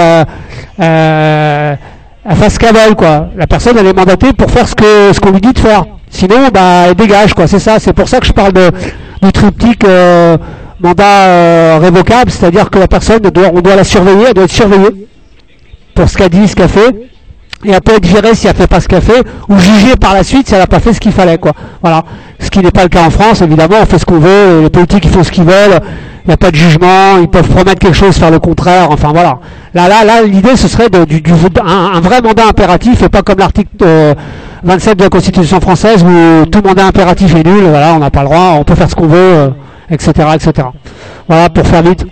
elle fasse ce qu'elle veut, quoi. La personne, elle est mandatée pour faire ce qu'on lui dit de faire. Sinon, bah, elle dégage, quoi. C'est ça. C'est pour ça que je parle du triptyque mandat révocable, c'est-à-dire que la personne, on doit la surveiller, elle doit être surveillée pour ce qu'elle dit, ce qu'elle fait, et elle peut être virée si elle fait pas ce qu'elle fait, ou jugée par la suite si elle n'a pas fait ce qu'il fallait, quoi. Voilà. Ce qui n'est pas le cas en France, évidemment, on fait ce qu'on veut, les politiques ils font ce qu'ils veulent, il n'y a pas de jugement, ils peuvent promettre quelque chose, faire le contraire, enfin voilà. Là, l'idée ce serait un vrai mandat impératif, et pas comme l'article 27 de la Constitution française où tout mandat impératif est nul, voilà, on n'a pas le droit, on peut faire ce qu'on veut, etc., etc. Voilà, pour faire vite.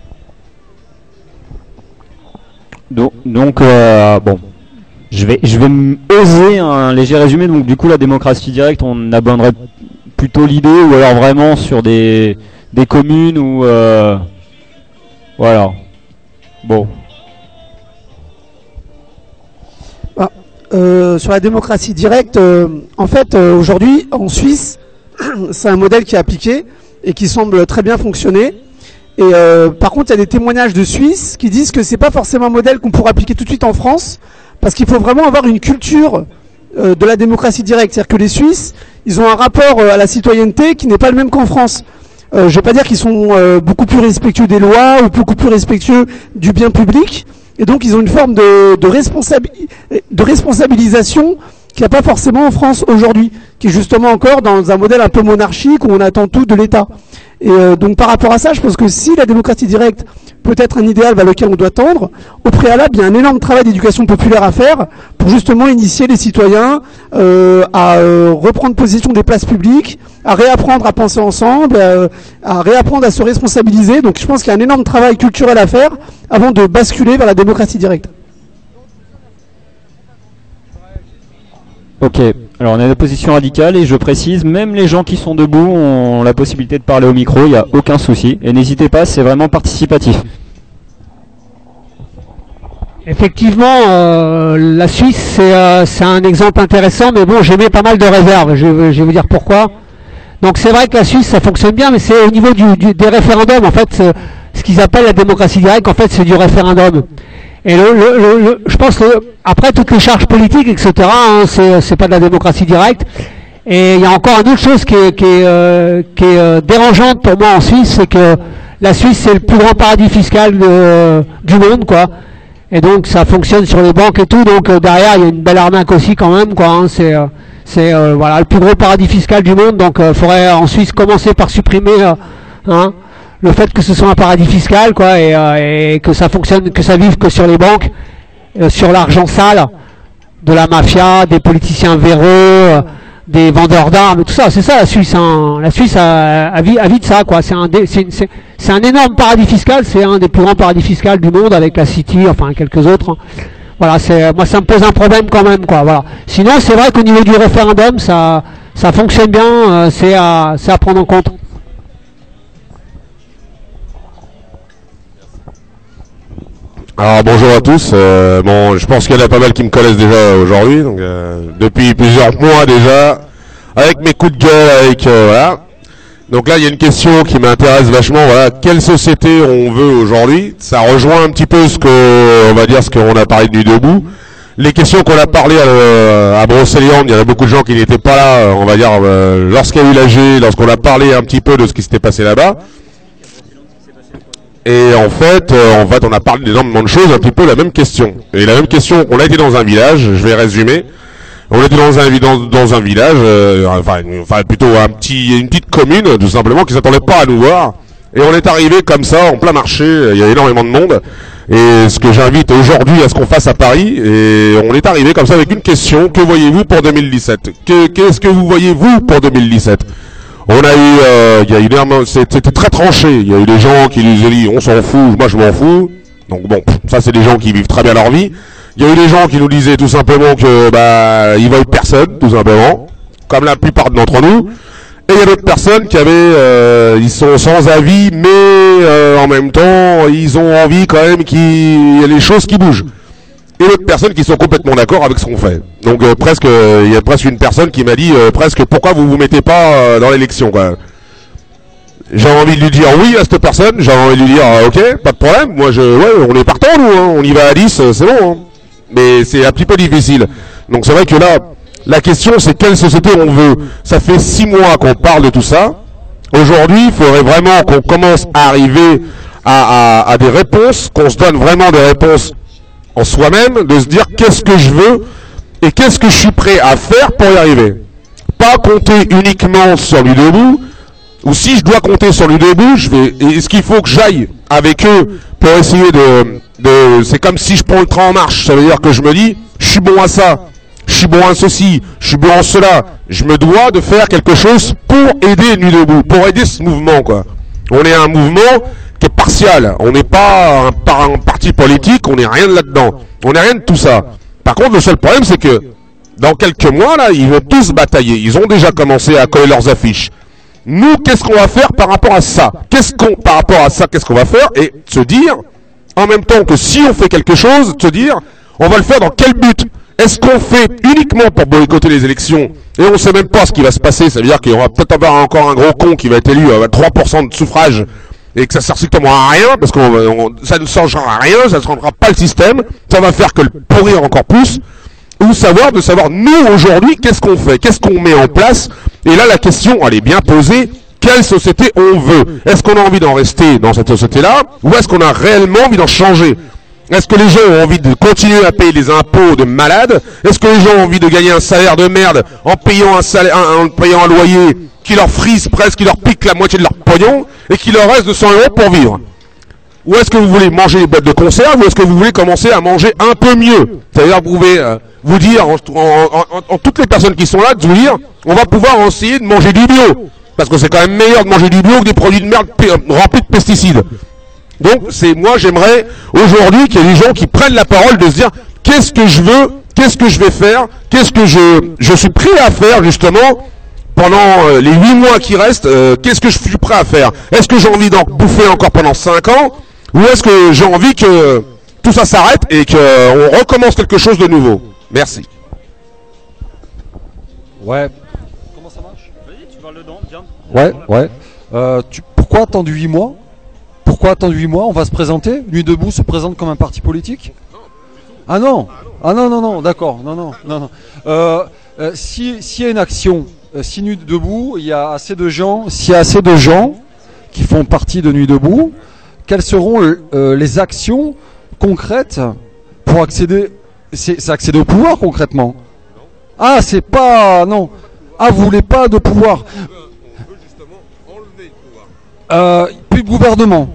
Donc bon, je vais oser un léger résumé. Donc du coup, la démocratie directe, on abandonnerait plutôt l'idée, ou alors vraiment sur des communes où voilà. Bon. Sur la démocratie directe, en fait, aujourd'hui, en Suisse, c'est un modèle qui est appliqué et qui semble très bien fonctionner. Et par contre, il y a des témoignages de Suisses qui disent que c'est pas forcément un modèle qu'on pourra appliquer tout de suite en France, parce qu'il faut vraiment avoir une culture de la démocratie directe. C'est-à-dire que les Suisses, ils ont un rapport à la citoyenneté qui n'est pas le même qu'en France. Je vais pas dire qu'ils sont beaucoup plus respectueux des lois ou beaucoup plus respectueux du bien public, et donc ils ont une forme de responsabilisation qu'il n'y a pas forcément en France aujourd'hui, qui est justement encore dans un modèle un peu monarchique où on attend tout de l'État. Et donc par rapport à ça, je pense que si la démocratie directe peut être un idéal vers lequel on doit tendre, au préalable, il y a un énorme travail d'éducation populaire à faire pour justement initier les citoyens à reprendre position des places publiques, à réapprendre à penser ensemble, à réapprendre à se responsabiliser. Donc je pense qu'il y a un énorme travail culturel à faire avant de basculer vers la démocratie directe. Ok, alors on a une position radicale et je précise, même les gens qui sont debout ont la possibilité de parler au micro, il n'y a aucun souci. Et n'hésitez pas, c'est vraiment participatif. Effectivement, la Suisse, c'est un exemple intéressant, mais bon, j'ai mis pas mal de réserves, je vais vous dire pourquoi. Donc c'est vrai que la Suisse, ça fonctionne bien, mais c'est au niveau des référendums, en fait, ce qu'ils appellent la démocratie directe, en fait, c'est du référendum. Et je pense que après toutes les charges politiques, etc., hein, c'est pas de la démocratie directe. Et il y a encore une autre chose qui est dérangeante pour moi en Suisse, c'est que la Suisse c'est le plus grand paradis fiscal du monde, quoi. Et donc ça fonctionne sur les banques et tout. Donc derrière il y a une belle arnaque aussi quand même, quoi. Hein, c'est voilà le plus gros paradis fiscal du monde. Donc faudrait en Suisse commencer par supprimer le fait que ce soit un paradis fiscal, quoi, et que ça fonctionne, que ça vive que sur les banques, sur l'argent sale de la mafia, des politiciens véreux, des vendeurs d'armes, tout ça. C'est ça la Suisse. Hein. La Suisse a vie de ça, quoi. C'est un énorme paradis fiscal. C'est un des plus grands paradis fiscaux du monde, avec la City, enfin quelques autres. Hein. Voilà, moi ça me pose un problème quand même, quoi. Voilà. Sinon, c'est vrai qu'au niveau du référendum, ça fonctionne bien. C'est à prendre en compte. Alors bonjour à tous, bon je pense qu'il y en a pas mal qui me connaissent déjà aujourd'hui, donc depuis plusieurs mois déjà, avec mes coups de gueule, avec voilà. Donc là il y a une question qui m'intéresse vachement, voilà, quelle société on veut aujourd'hui. Ça rejoint un petit peu ce qu'on a parlé de Nuit debout. Les questions qu'on a parlé à Brocéliande, il y en a beaucoup de gens qui n'étaient pas là, on va dire, lorsqu'il y a eu l'AG, lorsqu'on a parlé un petit peu de ce qui s'était passé là-bas. Et en fait, on a parlé d'énormément de choses, un petit peu la même question. Et la même question, on a été dans un village, je vais résumer. On était dans un village, enfin plutôt une petite commune, tout simplement, qui s'attendait pas à nous voir. Et on est arrivé comme ça, en plein marché, il y a énormément de monde. Et ce que j'invite aujourd'hui à ce qu'on fasse à Paris, et on est arrivé comme ça avec une question, que voyez-vous pour 2017 ? Qu'est-ce que vous voyez vous pour 2017 ? On a eu, c'était très tranché. Il y a eu des gens qui nous ont dit, on s'en fout, moi je m'en fous. Donc bon, ça c'est des gens qui vivent très bien leur vie. Il y a eu des gens qui nous disaient tout simplement que, ils veulent personne, tout simplement, comme la plupart d'entre nous. Et il y a d'autres personnes qui ils sont sans avis, mais en même temps, ils ont envie quand même qu'il y ait les choses qui bougent. Et d'autres personnes qui sont complètement d'accord avec ce qu'on fait. Donc il y a presque une personne qui m'a dit pourquoi vous mettez pas dans l'élection, quoi. J'ai envie de lui dire oui à cette personne, j'ai envie de lui dire ok, pas de problème, moi on est partant nous, hein, on y va à 10, c'est bon, hein. Mais c'est un petit peu difficile. Donc c'est vrai que là, la question c'est quelle société on veut. Ça fait 6 mois qu'on parle de tout ça. Aujourd'hui, il faudrait vraiment qu'on commence à arriver à des réponses, qu'on se donne vraiment des réponses en soi-même, de se dire qu'est-ce que je veux et qu'est-ce que je suis prêt à faire pour y arriver. Pas compter uniquement sur Nuit debout, ou si je dois compter sur Nuit debout, est-ce qu'il faut que j'aille avec eux pour essayer c'est comme si je prends le train en marche, ça veut dire que je me dis, je suis bon à ça, je suis bon à ceci, je suis bon en cela, je me dois de faire quelque chose pour aider Nuit debout, pour aider ce mouvement, quoi. On est un mouvement qui est partial, on n'est pas un parti politique, on n'est rien de là-dedans, on n'est rien de tout ça. Par contre, le seul problème, c'est que dans quelques mois, là, ils vont tous batailler, ils ont déjà commencé à coller leurs affiches. Nous, qu'est-ce qu'on va faire par rapport à ça ? Par rapport à ça, qu'est-ce qu'on va faire ? Et se dire, en même temps que si on fait quelque chose, se dire, on va le faire dans quel but ? Est-ce qu'on fait uniquement pour boycotter les élections et on ne sait même pas ce qui va se passer ? Ça veut dire qu'il y aura peut-être encore un gros con qui va être élu à 3% de suffrage et que ça sert strictement à rien, parce que ça ne changera à rien, ça ne changera pas le système, ça va faire que le pourrir encore plus, ou de savoir nous aujourd'hui qu'est-ce qu'on fait, qu'est-ce qu'on met en place. Et là la question elle est bien posée, quelle société on veut ? Est-ce qu'on a envie d'en rester dans cette société-là, ou est-ce qu'on a réellement envie d'en changer ? Est-ce que les gens ont envie de continuer à payer des impôts de malades ? Est-ce que les gens ont envie de gagner un salaire de merde en payant un loyer qui leur frise presque, qui leur pique la moitié de leur pognon et qui leur reste 200 € pour vivre ? Ou est-ce que vous voulez manger les boîtes de conserve, ou est-ce que vous voulez commencer à manger un peu mieux ? C'est-à-dire vous pouvez vous dire, en toutes les personnes qui sont là, de vous dire, on va pouvoir essayer de manger du bio. Parce que c'est quand même meilleur de manger du bio que des produits de merde remplis de pesticides. Donc moi j'aimerais aujourd'hui qu'il y ait des gens qui prennent la parole, de se dire qu'est-ce que je veux, qu'est-ce que je vais faire, qu'est-ce que je suis prêt à faire justement pendant les 8 mois qui restent, qu'est-ce que je suis prêt à faire ? Est-ce que j'ai envie d'en bouffer encore pendant 5 ans, ou est-ce que j'ai envie que tout ça s'arrête et qu'on recommence quelque chose de nouveau ? Merci. Ouais. Comment ça marche ? Vas-y, tu parles dedans, bien. Ouais. Pourquoi attendre 8 mois ? Pourquoi attendre 8 mois ? On va se présenter ? Nuit debout se présente comme un parti politique ? Ah non, d'accord, non. S'il y a une action, si Nuit debout, il y a assez de gens, s'il y a assez de gens qui font partie de Nuit debout, quelles seront les actions concrètes pour accéder, c'est accéder au pouvoir concrètement ? Ah, c'est pas, non. Ah, vous voulez pas de pouvoir ? Plus de gouvernement.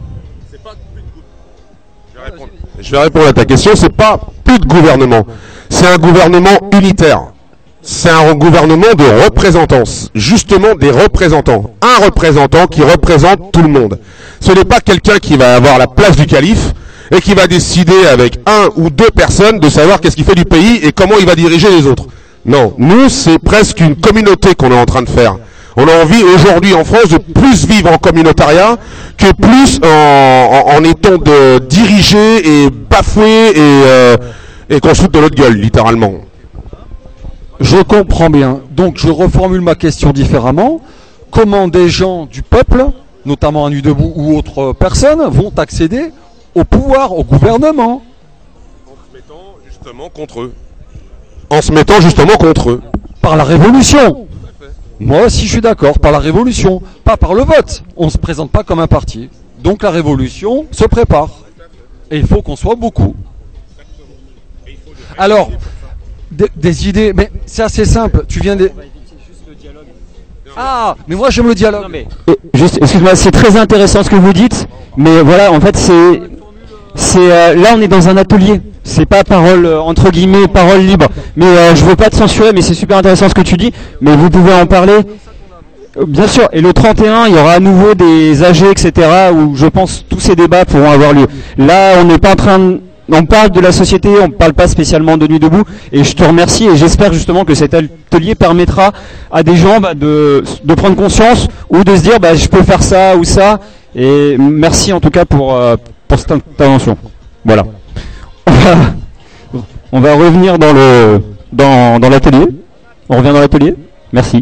Je vais répondre à ta question, c'est pas plus de gouvernement, c'est un gouvernement unitaire. C'est un gouvernement de représentants, justement des représentants. Un représentant qui représente tout le monde. Ce n'est pas quelqu'un qui va avoir la place du calife et qui va décider avec un ou deux personnes de savoir qu'est-ce qu'il fait du pays et comment il va diriger les autres. Non, nous c'est presque une communauté qu'on est en train de faire. On a envie aujourd'hui en France de plus vivre en communautariat que plus en étant de diriger et bafouer et qu'on se foute de notre gueule, littéralement. Je comprends bien. Donc je reformule ma question différemment. Comment des gens du peuple, notamment à Nuit debout ou autres personnes, vont accéder au pouvoir, au gouvernement? En se mettant justement contre eux. En se mettant justement contre eux. Par la révolution. Moi aussi je suis d'accord, par la révolution, pas par le vote. On ne se présente pas comme un parti. Donc la révolution se prépare. Et il faut qu'on soit beaucoup. Alors, des idées, mais c'est assez simple. Tu viens de... Ah, mais moi j'aime le dialogue. Non, mais... Juste, excuse-moi, c'est très intéressant ce que vous dites, mais voilà, en fait, là on est dans un atelier. C'est pas parole entre guillemets parole libre. Mais je veux pas te censurer, mais c'est super intéressant ce que tu dis. Mais vous pouvez en parler. Bien sûr. Et le 31, il y aura à nouveau des AG, etc. Où je pense tous ces débats pourront avoir lieu. Là, on n'est pas en train de... On parle de la société, on ne parle pas spécialement de Nuit debout, et je te remercie et j'espère justement que cet atelier permettra à des gens de prendre conscience ou de se dire je peux faire ça ou ça, et merci en tout cas pour cette intervention. Voilà. On va revenir dans l'atelier. On revient dans l'atelier. Merci.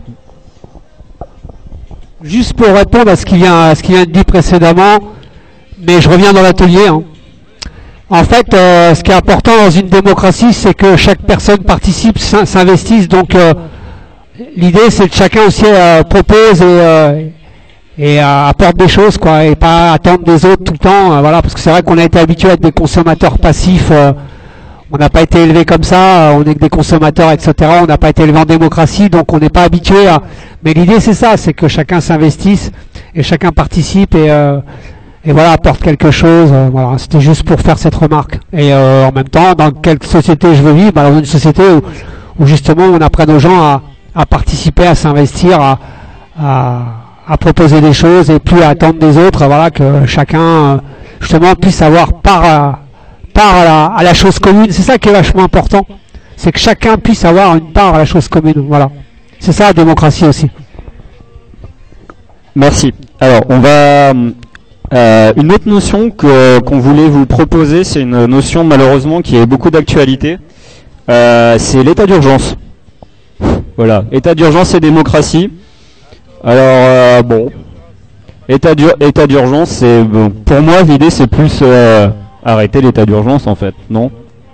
Juste pour répondre à ce qui vient de dire précédemment, mais je reviens dans l'atelier. En fait, ce qui est important dans une démocratie, c'est que chaque personne participe, s'investisse. Donc, l'idée, c'est que chacun aussi propose et apporte des choses, quoi, et pas attendre des autres tout le temps. Voilà, parce que c'est vrai qu'on a été habitué à être des consommateurs passifs. On n'a pas été élevé comme ça. On est que des consommateurs, etc. On n'a pas été élevé en démocratie, donc on n'est pas habitué à. Mais l'idée, c'est ça, c'est que chacun s'investisse et chacun participe et voilà, apporte quelque chose. Voilà, c'était juste pour faire cette remarque. Et en même temps, dans quelle société je veux vivre? Dans une société où justement on apprenne aux gens à participer, à s'investir, à proposer des choses et plus à attendre des autres. Voilà, que chacun justement puisse avoir part à la chose commune. C'est ça qui est vachement important. C'est que chacun puisse avoir une part à la chose commune. Voilà. C'est ça la démocratie aussi. Merci. Alors, on va... une autre notion qu'on voulait vous proposer, c'est une notion malheureusement qui a beaucoup d'actualité, c'est l'état d'urgence. Voilà, état d'urgence et démocratie. Alors bon, état d'urgence, c'est bon, pour moi l'idée c'est plus arrêter l'état d'urgence en fait, non?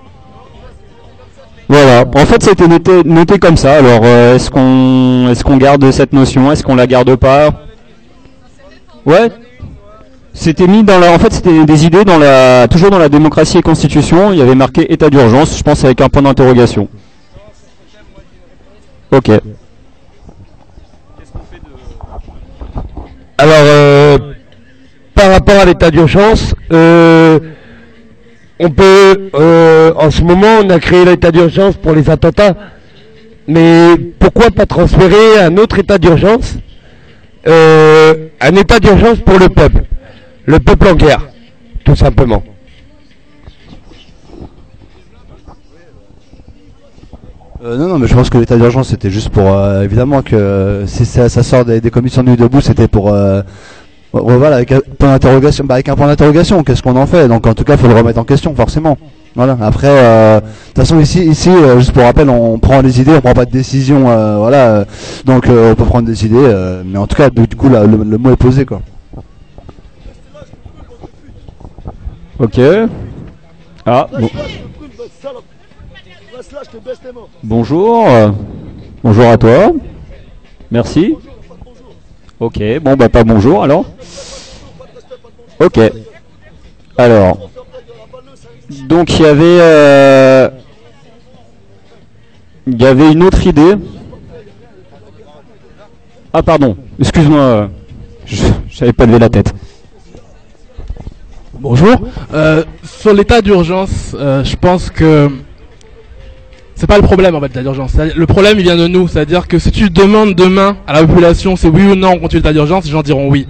Voilà, en fait c'était noté comme ça. Alors est-ce qu'on garde cette notion, est-ce qu'on la garde pas? Ouais. C'était mis en fait c'était des idées toujours dans la démocratie et constitution, il y avait marqué état d'urgence, je pense avec un point d'interrogation. Ok. Alors, par rapport à l'état d'urgence, on peut, en ce moment, on a créé l'état d'urgence pour les attentats, mais pourquoi pas transférer un autre état d'urgence, un état d'urgence pour le peuple en guerre, tout simplement. Non, mais je pense que l'état d'urgence c'était juste pour évidemment que si ça sort des commissions de Nuit debout, c'était pour voilà, avec un point d'interrogation, qu'est-ce qu'on en fait? Donc en tout cas, il faut le remettre en question forcément. Voilà. Après, de toute façon ici, juste pour rappel, on prend des idées, on prend pas de décision, voilà. Donc on peut prendre des idées, mais en tout cas, du coup, le mot est posé, quoi. Ok. Ah. Bon. Bonjour. Bonjour à toi. Merci. Ok. Bon bah pas bonjour alors. Ok. Alors. Donc il y avait une autre idée. Ah pardon. Excuse-moi. savais pas lever la tête. Bonjour. Sur l'état d'urgence, je pense que c'est pas le problème en fait l'état d'urgence. Le problème il vient de nous, c'est-à-dire que si tu demandes demain à la population c'est oui ou non on continue l'état d'urgence, les gens diront oui.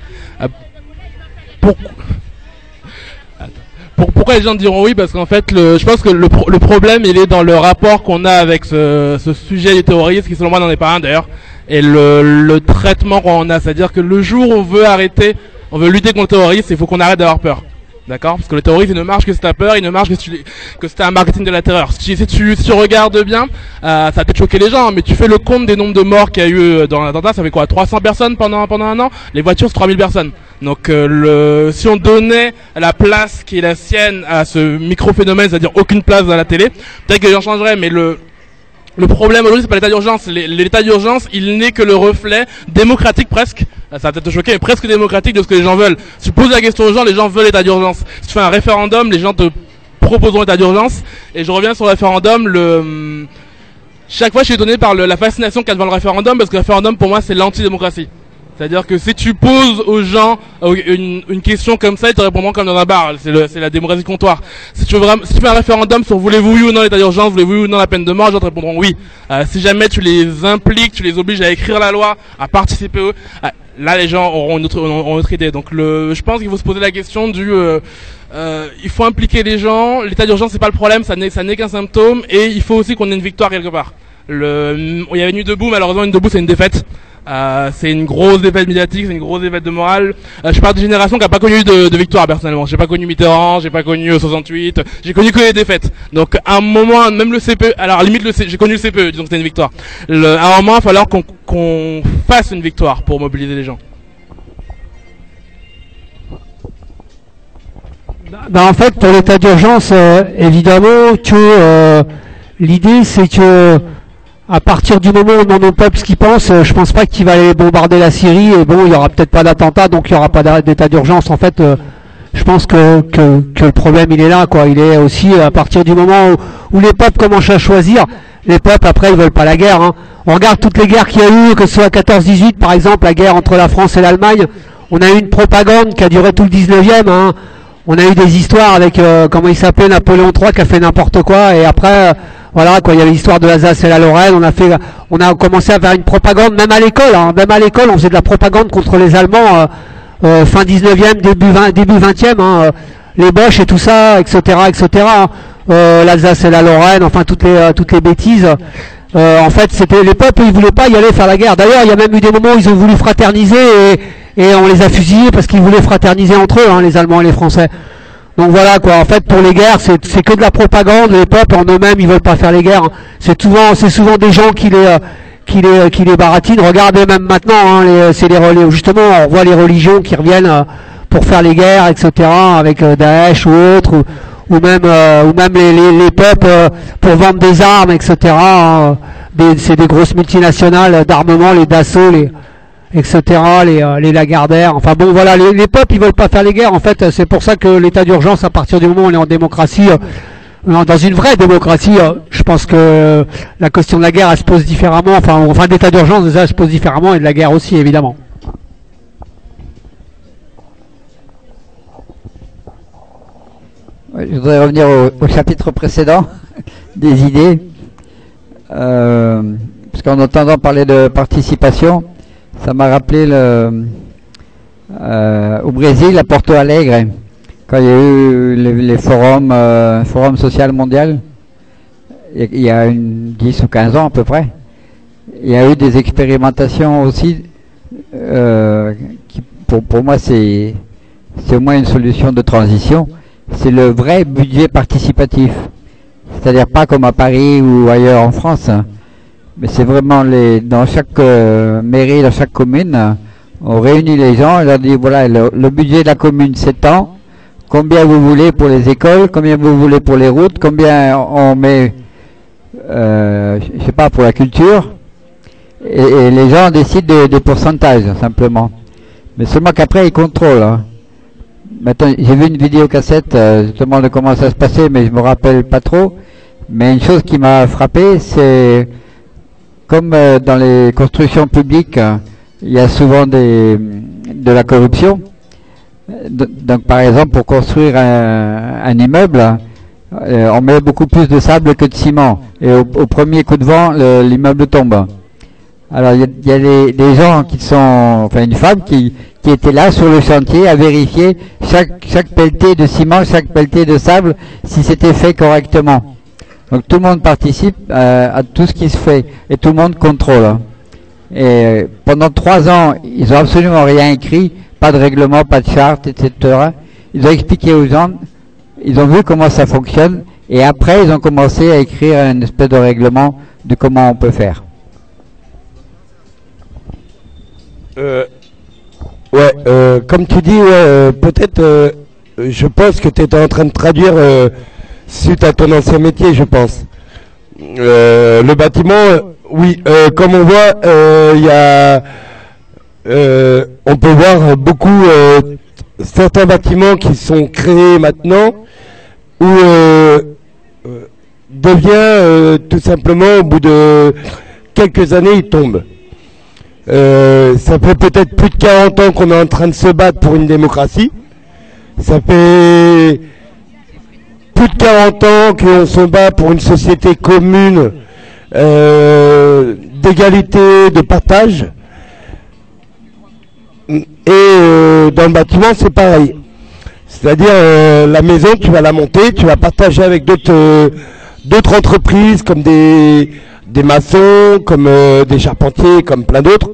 Pourquoi les gens diront oui? Parce qu'en fait, je pense que le problème il est dans le rapport qu'on a avec ce sujet du terrorisme, qui selon moi n'en est pas un d'ailleurs, et le traitement qu'on a, c'est-à-dire que le jour où on veut arrêter, on veut lutter contre le terrorisme, il faut qu'on arrête d'avoir peur. D'accord? Parce que le terrorisme, il ne marche que si t'as peur, il ne marche que si t'as un marketing de la terreur. Si tu regardes bien, ça va peut-être choquer les gens, mais tu fais le compte des nombres de morts qu'il y a eu dans l'attentat, ça fait quoi? 300 personnes pendant un an? Les voitures, c'est 3000 personnes. Donc, si on donnait la place qui est la sienne à ce micro-phénomène, c'est-à-dire aucune place dans la télé, peut-être que les gens changeraient, mais le problème aujourd'hui, c'est pas l'état d'urgence. L'état d'urgence, il n'est que le reflet démocratique presque. Ça va peut-être te choquer, mais presque démocratique de ce que les gens veulent. Si tu poses la question aux gens, les gens veulent l'état d'urgence. Si tu fais un référendum, les gens te proposeront l'état d'urgence. Et je reviens sur le référendum. Chaque fois, je suis étonné par la fascination qu'il y a devant le référendum, parce que le référendum, pour moi, c'est l'antidémocratie. C'est-à-dire que si tu poses aux gens une question comme ça, ils te répondront comme dans un bar. C'est la démocratie de comptoir. Si tu fais un référendum sur voulez-vous oui ou non l'état d'urgence, voulez-vous oui ou non la peine de mort, les gens te répondront oui. Si jamais tu les impliques, tu les obliges à écrire la loi, à participer là les gens auront une autre idée. Donc je pense qu'il faut se poser la question il faut impliquer les gens. L'état d'urgence c'est pas le problème, ça n'est qu'un symptôme, et il faut aussi qu'on ait une victoire quelque part. Il y avait Nuit debout, malheureusement Nuit debout c'est une défaite. C'est une grosse défaite médiatique, c'est une grosse défaite de morale. Je parle d'une génération qui n'a pas connu de victoire personnellement. J'ai pas connu Mitterrand, j'ai pas connu 68, j'ai connu que les défaites. Donc à un moment, même le CPE, alors limite j'ai connu le CPE, disons que c'était une victoire. À un moment, il va falloir qu'on fasse une victoire pour mobiliser les gens. En fait, pour l'état d'urgence, évidemment que l'idée c'est que à partir du moment où on demande au peuple ce qu'il pense, je pense pas qu'il va aller bombarder la Syrie, et bon, il y aura peut-être pas d'attentat, donc il y aura pas d'état d'urgence. En fait, je pense que le problème il est là, quoi. Il est aussi à partir du moment où les peuples commencent à choisir. Les peuples après ils veulent pas la guerre. Hein. On regarde toutes les guerres qu'il y a eu, que ce soit 14-18 par exemple, la guerre entre la France et l'Allemagne. On a eu une propagande qui a duré tout le 19e. Hein. On a eu des histoires avec comment il s'appelait, Napoléon III qui a fait n'importe quoi, et après voilà quoi, il y avait l'histoire de l'Alsace et la Lorraine. On a commencé à faire une propagande, même à l'école. Hein, même à l'école, on faisait de la propagande contre les Allemands fin 19e, début 20e. Hein, les Boches et tout ça, etc., etc. L'Alsace et la Lorraine, enfin toutes les bêtises. En fait, c'était les peuples, ils voulaient pas y aller faire la guerre. D'ailleurs, il y a même eu des moments où ils ont voulu fraterniser et on les a fusillés parce qu'ils voulaient fraterniser entre eux, hein, les Allemands et les Français. Donc voilà quoi, en fait pour les guerres c'est que de la propagande, les peuples en eux-mêmes ils veulent pas faire les guerres, hein. C'est souvent des gens qui les baratinent. Regardez même maintenant, hein, justement on voit les religions qui reviennent pour faire les guerres, etc. avec Daesh ou autres, ou même les peuples pour vendre des armes, etc. Hein. C'est des grosses multinationales d'armement, les Dassault, etc., les Lagardère, enfin bon voilà, les peuples ils veulent pas faire les guerres. En fait c'est pour ça que l'état d'urgence, à partir du moment où on est en démocratie, dans une vraie démocratie, je pense que la question de la guerre elle se pose différemment, enfin l'état d'urgence déjà elle se pose différemment, et de la guerre aussi évidemment. Ouais, je voudrais revenir au chapitre précédent des idées, parce qu'en entendant parler de participation, ça m'a rappelé au Brésil, à Porto Alegre, quand il y a eu les forums social mondial, il y a 10 ou 15 ans à peu près. Il y a eu des expérimentations aussi, qui pour moi c'est au moins une solution de transition. C'est le vrai budget participatif. C'est-à-dire pas comme à Paris ou ailleurs en France, mais c'est vraiment dans chaque mairie, dans chaque commune, on réunit les gens et leur dit voilà, le budget de la commune c'est tant, combien vous voulez pour les écoles, combien vous voulez pour les routes, combien on met, je sais pas, pour la culture, et les gens décident des pourcentages simplement. Mais seulement qu'après ils contrôlent. Hein. Maintenant, j'ai vu une vidéocassette justement de comment ça se passait, mais je me rappelle pas trop. Mais une chose qui m'a frappé, c'est comme dans les constructions publiques, il y a souvent de la corruption. Donc par exemple, pour construire un immeuble, on met beaucoup plus de sable que de ciment. Et au premier coup de vent, l'immeuble tombe. Alors il y a des gens qui sont, enfin une femme qui était là sur le chantier à vérifier chaque pelletée de ciment, chaque pelletée de sable, si c'était fait correctement. Donc tout le monde participe à tout ce qui se fait et tout le monde contrôle. Et pendant 3 ans, ils ont absolument rien écrit, pas de règlement, pas de charte, etc. Ils ont expliqué aux gens, ils ont vu comment ça fonctionne, et après ils ont commencé à écrire une espèce de règlement de comment on peut faire. Comme tu dis, peut-être, je pense que tu étais en train de traduire suite à ton ancien métier, je pense. Le bâtiment, oui, comme on voit, on peut voir beaucoup certains bâtiments qui sont créés maintenant où devient tout simplement au bout de quelques années ils tombent. Ça fait peut-être plus de 40 ans qu'on est en train de se battre pour une démocratie. Ça fait plus de 40 ans qu'on se bat pour une société commune, d'égalité, de partage. Et dans le bâtiment, c'est pareil. C'est-à-dire, la maison, tu vas la monter, tu vas partager avec d'autres entreprises, comme des maçons, comme des charpentiers, comme plein d'autres.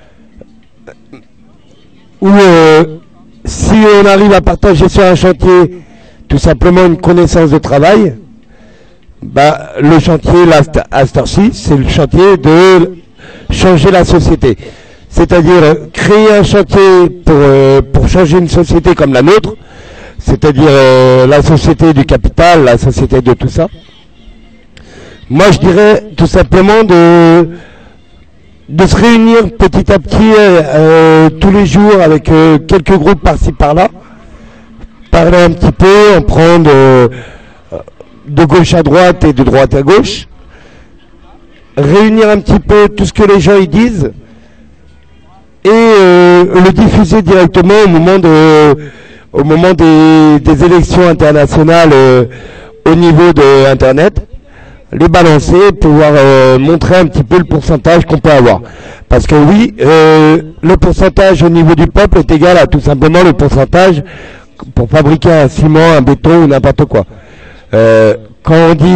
Ou si on arrive à partager sur un chantier tout simplement une connaissance de travail, bah, le chantier, là, à cette heure-ci, c'est le chantier de changer la société. C'est-à-dire créer un chantier pour changer une société comme la nôtre, c'est-à-dire la société du capital, la société de tout ça. Moi, je dirais tout simplement de se réunir petit à petit tous les jours avec quelques groupes par-ci par-là, parler un petit peu, en prendre de gauche à droite et de droite à gauche, réunir un petit peu tout ce que les gens y disent et le diffuser directement au moment des élections internationales au niveau de Internet, les balancer, pouvoir montrer un petit peu le pourcentage qu'on peut avoir. Parce que oui, le pourcentage au niveau du peuple est égal à tout simplement le pourcentage pour fabriquer un ciment, un béton ou n'importe quoi. Quand on dit,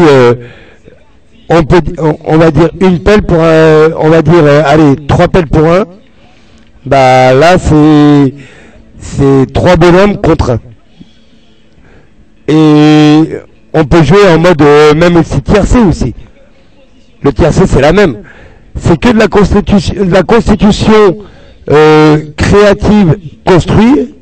on va dire une pelle pour un, on va dire, allez, 3 pelles pour un, bah là c'est 3 bonhommes contre 1. Et on peut jouer en mode même aussi tiercé aussi. Le tiercé c'est la même. C'est que de la constitution créative construite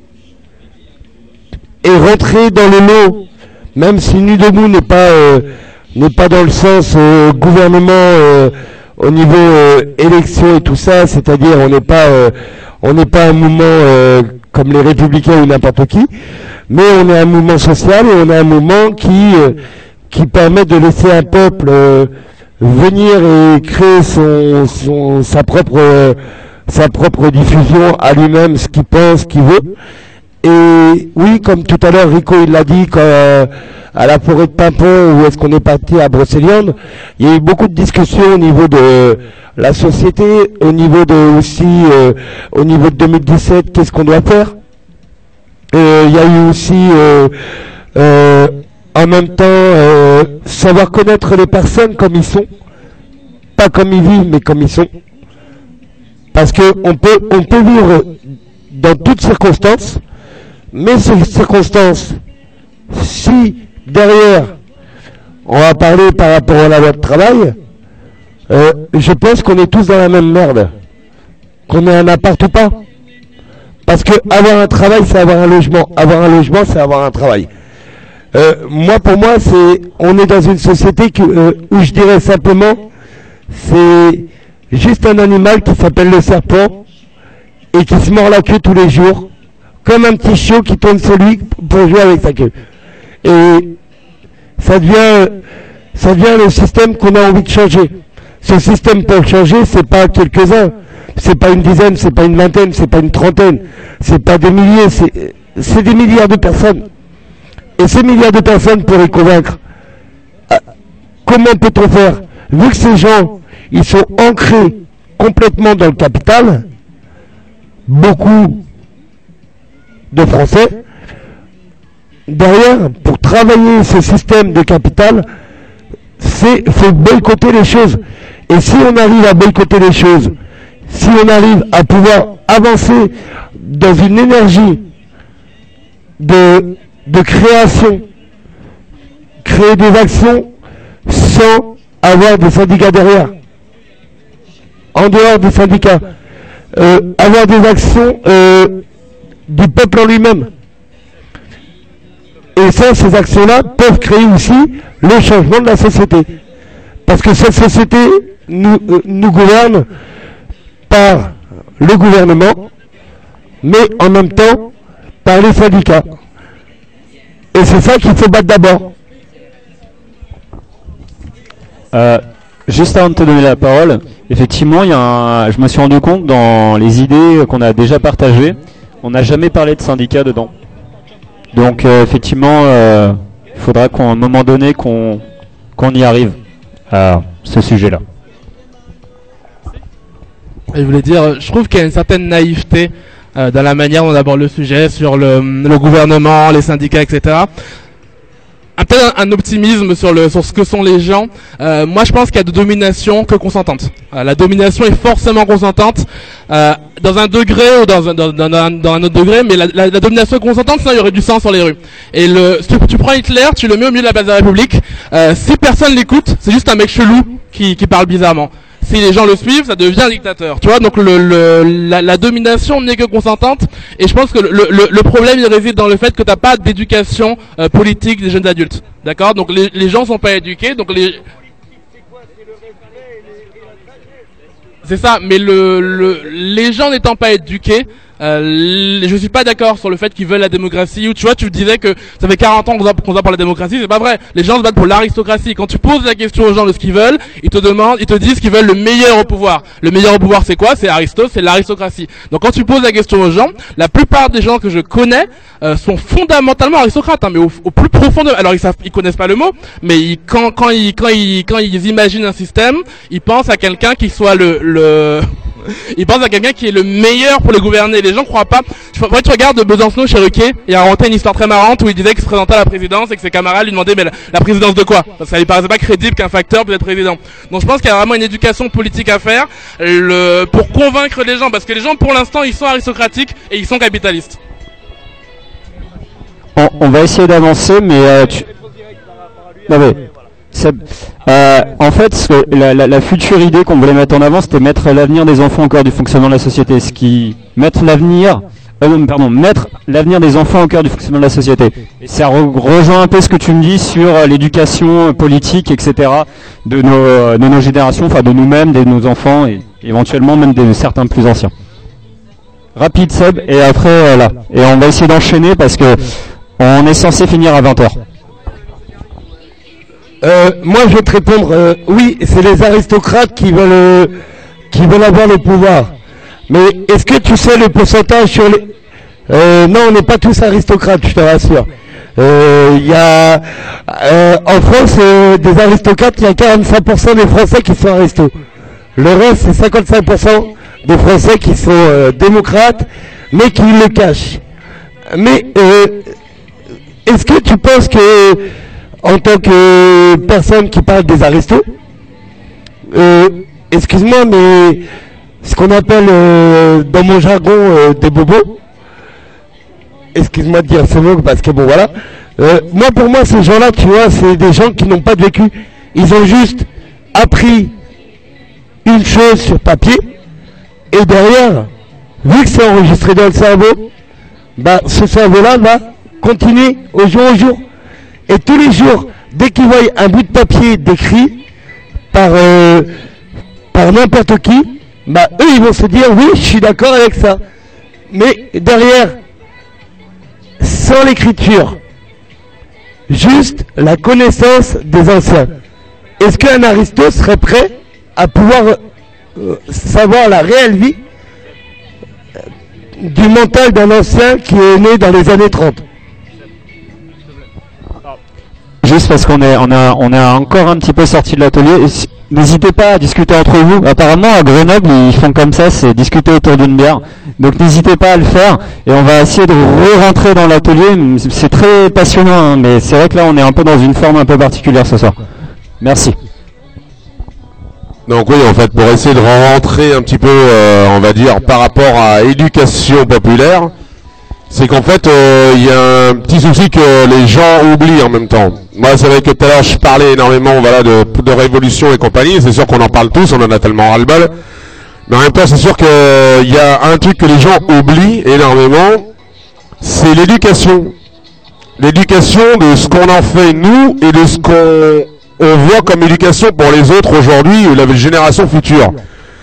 et rentrer dans le lot, même si Nuit debout n'est pas dans le sens gouvernement au niveau élection et tout ça, c'est-à-dire on n'est pas un mouvement comme les Républicains ou n'importe qui, mais on est un mouvement social et on est un mouvement qui permet de laisser un peuple venir et créer sa propre diffusion à lui-même, ce qu'il pense, ce qu'il veut. Et oui, comme tout à l'heure Rico il l'a dit, à la forêt de Pimpon, où est-ce qu'on est parti à Brocéliande, il y a eu beaucoup de discussions au niveau de la société, au niveau de 2017, qu'est-ce qu'on doit faire. Il y a eu aussi en même temps savoir connaître les personnes comme ils sont, pas comme ils vivent mais comme ils sont, parce que on peut vivre dans toutes circonstances, mais ces circonstances, si derrière on va parler par rapport à la loi de travail, je pense qu'on est tous dans la même merde, qu'on ait un appart ou pas. Parce que avoir un travail, c'est avoir un logement. Avoir un logement, c'est avoir un travail. Pour moi, on est dans une société où je dirais simplement, c'est juste un animal qui s'appelle le serpent et qui se mord la queue tous les jours, comme un petit chiot qui tourne sur lui pour jouer avec sa queue. Et ça devient le système qu'on a envie de changer. Ce système pour le changer, c'est pas quelques-uns, c'est pas une dizaine, c'est pas une vingtaine, c'est pas une trentaine, c'est pas des milliers, c'est des milliards de personnes. Et ces milliards de personnes pour les convaincre, comment peut-on faire? Vu que ces gens, ils sont ancrés complètement dans le capital, beaucoup de Français, derrière, pour travailler ce système de capital, faut boycotter les choses. Et si on arrive à boycotter les choses, si on arrive à pouvoir avancer dans une énergie de création, créer des actions sans avoir des syndicats derrière, en dehors des syndicats, avoir des actions du peuple en lui-même. Et ça, ces actions-là peuvent créer aussi le changement de la société. Parce que cette société nous gouverne par le gouvernement, mais en même temps par les syndicats. Et c'est ça qu'il faut battre d'abord. Juste avant de te donner la parole, effectivement, je me suis rendu compte dans les idées qu'on a déjà partagées, on n'a jamais parlé de syndicats dedans. Donc effectivement, il faudra qu'à un moment donné qu'on y arrive à ce sujet-là. Et je voulais dire, je trouve qu'il y a une certaine naïveté dans la manière dont on aborde le sujet sur le gouvernement, les syndicats, etc. Peut-être un optimisme sur ce que sont les gens. Moi, je pense qu'il y a de domination que consentante. La domination est forcément consentante dans un degré ou dans un autre degré, mais la domination est consentante, sinon il y aurait du sang sur les rues. Et si tu prends Hitler, tu le mets au milieu de la place de la République. Si personne l'écoute, c'est juste un mec chelou qui parle bizarrement. Si les gens le suivent, ça devient un dictateur. Tu vois, donc la domination n'est que consentante. Et je pense que le problème, il réside dans le fait que t'as pas d'éducation politique des jeunes adultes. D'accord? Donc les gens sont pas éduqués. Donc c'est ça. Mais les gens n'étant pas éduqués, je suis pas d'accord sur le fait qu'ils veulent la démocratie. Ou tu vois, tu disais que ça fait 40 ans qu'on se bat pour la démocratie, c'est pas vrai. Les gens se battent pour l'aristocratie. Quand tu poses la question aux gens de ce qu'ils veulent, ils te disent qu'ils veulent le meilleur au pouvoir. Le meilleur au pouvoir, c'est quoi? C'est c'est l'aristocratie. Donc quand tu poses la question aux gens, la plupart des gens que je connais sont fondamentalement aristocrates, hein, mais au plus profond de... Alors ils connaissent pas le mot, mais quand ils imaginent un système, ils pensent à quelqu'un qui soit ils pensent à quelqu'un qui est le meilleur pour les gouverner. Les gens croient pas. Tu regardes Besancenot chez Ruquier, il a inventé une histoire très marrante où il disait qu'il se présentait à la présidence et que ses camarades lui demandaient mais la présidence de quoi? Parce que ça lui paraissait pas crédible qu'un facteur puisse être président. Donc je pense qu'il y a vraiment une éducation politique à faire pour convaincre les gens, parce que les gens pour l'instant ils sont aristocratiques et ils sont capitalistes. On va essayer d'avancer, mais non mais en fait, la future idée qu'on voulait mettre en avant, c'était mettre l'avenir des enfants au cœur du fonctionnement de la société. Mettre l'avenir des enfants au cœur du fonctionnement de la société. Et ça rejoint un peu ce que tu me dis sur l'éducation politique, etc. de nos générations, enfin de nous-mêmes, de nos enfants et éventuellement même de certains plus anciens. Rapide Seb, et après là. Et on va essayer d'enchaîner parce que on est censé finir à 20h. Moi je vais te répondre, oui, c'est les aristocrates qui veulent avoir le pouvoir. Mais est-ce que tu sais le pourcentage sur les... non, on n'est pas tous aristocrates, je te rassure. Il y a en France des aristocrates, il y a 45% des Français qui sont aristos. Le reste, c'est 55% des Français qui sont démocrates, mais qui le cachent. Mais est-ce que tu penses que en tant que personne qui parle des aristos, excuse-moi, mais ce qu'on appelle dans mon jargon des bobos, excuse-moi de dire ce mot parce que bon voilà, pour moi ces gens-là, tu vois, c'est des gens qui n'ont pas de vécu. Ils ont juste appris une chose sur papier et derrière, vu que c'est enregistré dans le cerveau, ce cerveau-là va continuer au jour au jour. Et tous les jours, dès qu'ils voient un bout de papier décrit par n'importe qui, eux ils vont se dire oui, je suis d'accord avec ça. Mais derrière, sans l'écriture, juste la connaissance des anciens. Est-ce qu'un aristo serait prêt à pouvoir savoir la réelle vie du mental d'un ancien qui est né dans les années 30. Juste parce qu'on a encore un petit peu sorti de l'atelier. N'hésitez pas à discuter entre vous. Apparemment à Grenoble ils font comme ça, c'est discuter autour d'une bière. Donc n'hésitez pas à le faire et on va essayer de re-rentrer dans l'atelier. C'est très passionnant, hein, mais c'est vrai que là on est un peu dans une forme un peu particulière ce soir. Merci. Donc oui, en fait, pour essayer de rentrer un petit peu, on va dire, par rapport à l'éducation populaire, c'est qu'en fait, il y a un petit souci que les gens oublient en même temps. Moi, c'est vrai que tout à l'heure, je parlais énormément, voilà, de révolution et compagnie. C'est sûr qu'on en parle tous, on en a tellement ras-le-bol. Mais en même temps, c'est sûr qu'il y a un truc que les gens oublient énormément, c'est l'éducation. L'éducation de ce qu'on en fait nous et de ce qu'on voit comme éducation pour les autres aujourd'hui ou la génération future.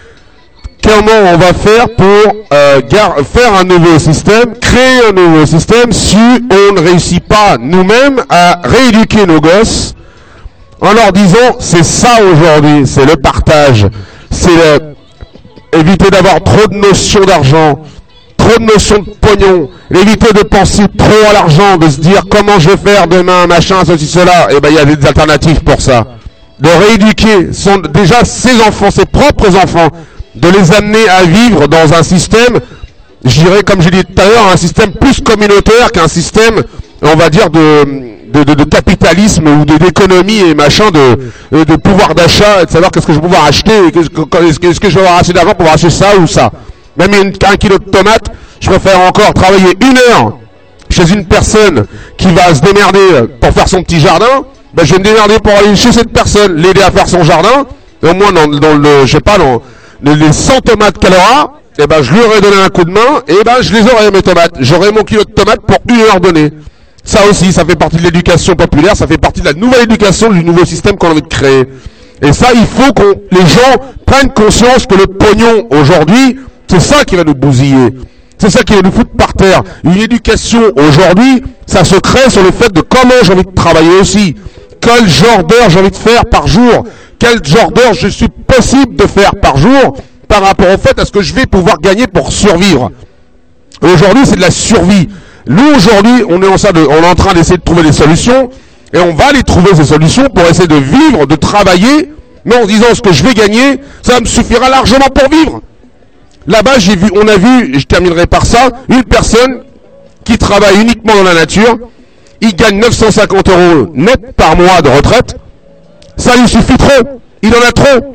Comment on va faire pour faire un nouveau système, créer un nouveau système si on ne réussit pas nous-mêmes à rééduquer nos gosses en leur disant c'est ça aujourd'hui, c'est le partage, c'est éviter d'avoir trop de notions d'argent, trop de notions de pognon, éviter de penser trop à l'argent, de se dire comment je vais faire demain, machin, ceci, cela. Et ben il y a des alternatives pour ça. De rééduquer déjà ses enfants, ses propres enfants, de les amener à vivre dans un système, je dirais comme j'ai dit tout à l'heure, un système plus communautaire qu'un système, on va dire, de capitalisme ou d'économie et machin, de pouvoir d'achat, et de savoir qu'est-ce que je vais pouvoir acheter, et qu'est-ce que je vais avoir assez d'argent pour acheter ça ou ça. Même un kilo de tomates, je préfère encore travailler 1 heure chez une personne qui va se démerder pour faire son petit jardin, ben je vais me démerder pour aller chez cette personne, l'aider à faire son jardin, et au moins dans le, je sais pas, dans les 100 tomates qu'elle aura, et ben je lui aurais donné un coup de main, et ben je les aurais mes tomates. J'aurais mon kilo de tomates pour 1 heure donnée. Ça aussi, ça fait partie de l'éducation populaire, ça fait partie de la nouvelle éducation du nouveau système qu'on a envie de créer. Et ça, il faut que les gens prennent conscience que le pognon aujourd'hui, c'est ça qui va nous bousiller. C'est ça qui va nous foutre par terre. Une éducation aujourd'hui, ça se crée sur le fait de comment j'ai envie de travailler aussi. Quel genre d'heure j'ai envie de faire par jour. Quel genre d'heure je suis possible de faire par jour par rapport au fait à ce que je vais pouvoir gagner pour survivre. Aujourd'hui, c'est de la survie. Nous, aujourd'hui, on est en train d'essayer de trouver des solutions et on va les trouver ces solutions pour essayer de vivre, de travailler, mais en se disant ce que je vais gagner, ça me suffira largement pour vivre. Là-bas, on a vu, et je terminerai par ça, une personne qui travaille uniquement dans la nature, il gagne 950 € net par mois de retraite, ça lui suffit trop, il en a trop.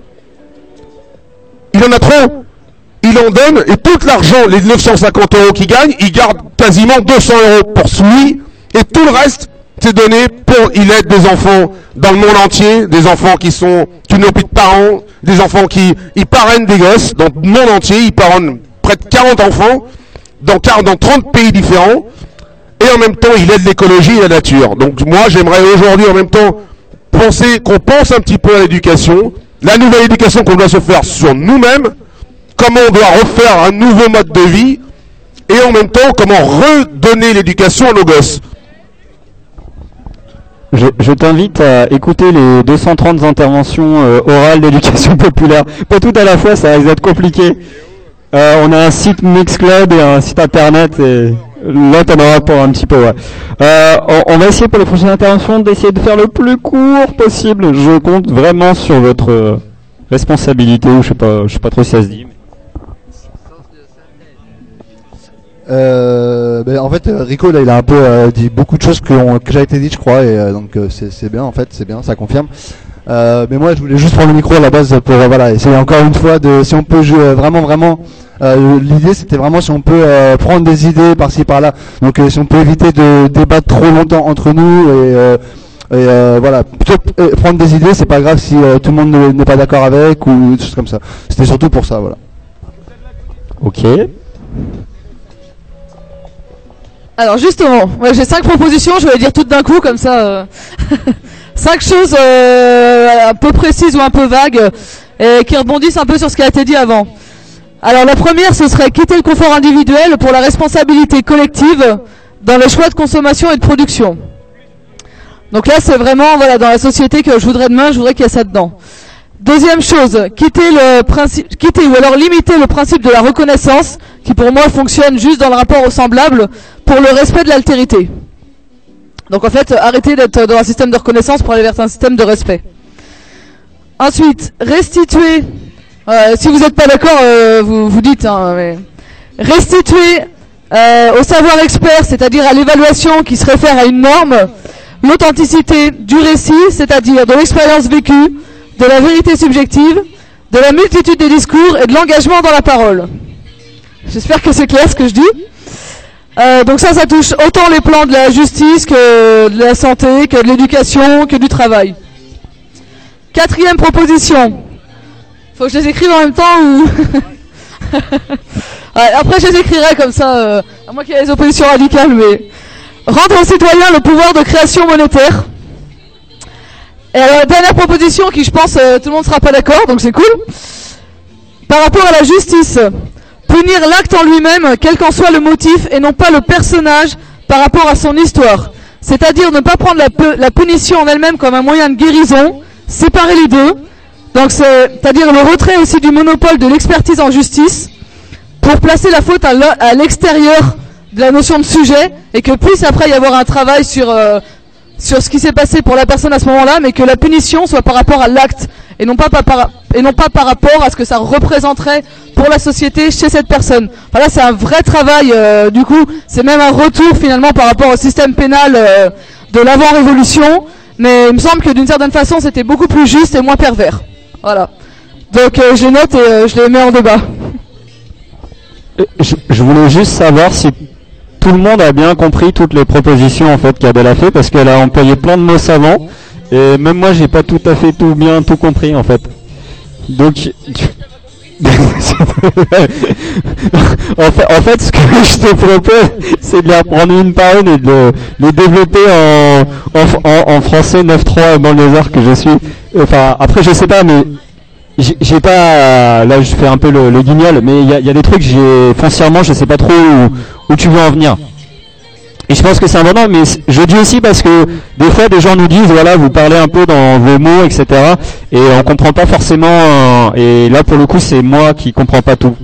Il en a trop. Il en donne, et tout l'argent, les 950 € qu'il gagne, il garde quasiment 200 € pour lui, et tout le reste, c'est donné pour, il aide des enfants dans le monde entier, des enfants qui n'ont plus de parents, des enfants il parraine des gosses dans le monde entier, il parraine près de 40 enfants, dans 30 pays différents, et en même temps, il aide l'écologie et la nature. Donc moi, j'aimerais aujourd'hui, en même temps, qu'on pense un petit peu à l'éducation, la nouvelle éducation qu'on doit se faire sur nous-mêmes, comment on doit refaire un nouveau mode de vie, et en même temps, comment redonner l'éducation à nos gosses. Je t'invite à écouter les 230 interventions orales d'éducation populaire. Pas tout à la fois, ça risque d'être compliqué. On a un site Mixcloud et un site internet, et là t'en auras pour un petit peu, ouais. On va essayer pour les prochaines interventions d'essayer de faire le plus court possible. Je compte vraiment sur votre responsabilité, ou je sais pas trop si ça se dit. En fait, Rico là, il a un peu dit beaucoup de choses que j'ai été dites, je crois, et donc c'est bien, en fait, c'est bien, ça confirme. Mais moi, je voulais juste prendre le micro à la base pour essayer encore une fois si on peut vraiment. L'idée, c'était vraiment si on peut prendre des idées par-ci par-là. Donc, si on peut éviter de débattre trop longtemps entre nous et voilà, plutôt prendre des idées, c'est pas grave si tout le monde n'est pas d'accord avec ou des choses comme ça. C'était surtout pour ça, voilà. Ok. Alors justement, ouais, j'ai 5 propositions, je vais les dire toutes d'un coup comme ça. 5 choses un peu précises ou un peu vagues et qui rebondissent un peu sur ce qui a été dit avant. Alors la première, ce serait quitter le confort individuel pour la responsabilité collective dans les choix de consommation et de production. Donc là, c'est vraiment dans la société que je voudrais demain, je voudrais qu'il y ait ça dedans. Deuxième chose, quitter ou alors limiter le principe de la reconnaissance, qui pour moi fonctionne juste dans le rapport au semblable, pour le respect de l'altérité. Donc en fait, arrêtez d'être dans un système de reconnaissance pour aller vers un système de respect. Ensuite, restituer, si vous n'êtes pas d'accord, vous dites, hein, mais restituer au savoir expert, c'est-à-dire à l'évaluation qui se réfère à une norme, l'authenticité du récit, c'est-à-dire de l'expérience vécue, de la vérité subjective, de la multitude des discours et de l'engagement dans la parole. J'espère que c'est clair ce que je dis. Donc ça touche autant les plans de la justice que de la santé, que de l'éducation, que du travail. Quatrième proposition. Faut que je les écrive en même temps ou... Ouais, après je les écrirai comme ça, à moins qu'il y ait des oppositions radicales, mais... Rendre aux citoyens le pouvoir de création monétaire. Et alors, dernière proposition qui, je pense, tout le monde sera pas d'accord, donc c'est cool. Par rapport à la justice, punir l'acte en lui-même, quel qu'en soit le motif, et non pas le personnage par rapport à son histoire. C'est-à-dire ne pas prendre la punition en elle-même comme un moyen de guérison, séparer les deux. Donc c'est-à-dire le retrait aussi du monopole de l'expertise en justice, pour placer la faute à l'extérieur de la notion de sujet, et que puisse après y avoir un travail sur ce qui s'est passé pour la personne à ce moment-là, mais que la punition soit par rapport à l'acte, et non pas par rapport à ce que ça représenterait pour la société chez cette personne. Enfin là, c'est un vrai travail, du coup, c'est même un retour finalement par rapport au système pénal de l'avant-révolution, mais il me semble que d'une certaine façon, c'était beaucoup plus juste et moins pervers. Voilà. Donc je les note et je les mets en débat. Je voulais juste savoir si tout le monde a bien compris toutes les propositions en fait qu'Adèle a fait, parce qu'elle a employé plein de mots savants et même moi j'ai pas tout à fait tout compris en fait. Donc en fait ce que je te propose c'est de les reprendre une par une et de les développer en français 9.3 banlieusard que je suis. Enfin après je sais pas, mais j'ai pas, là je fais un peu le guignol, mais il y a des trucs, foncièrement je sais pas trop où tu veux en venir. Et je pense que c'est important, mais je dis aussi parce que des fois des gens nous disent, voilà, vous parlez un peu dans vos mots, etc. Et on comprend pas forcément, et là pour le coup c'est moi qui comprends pas tout.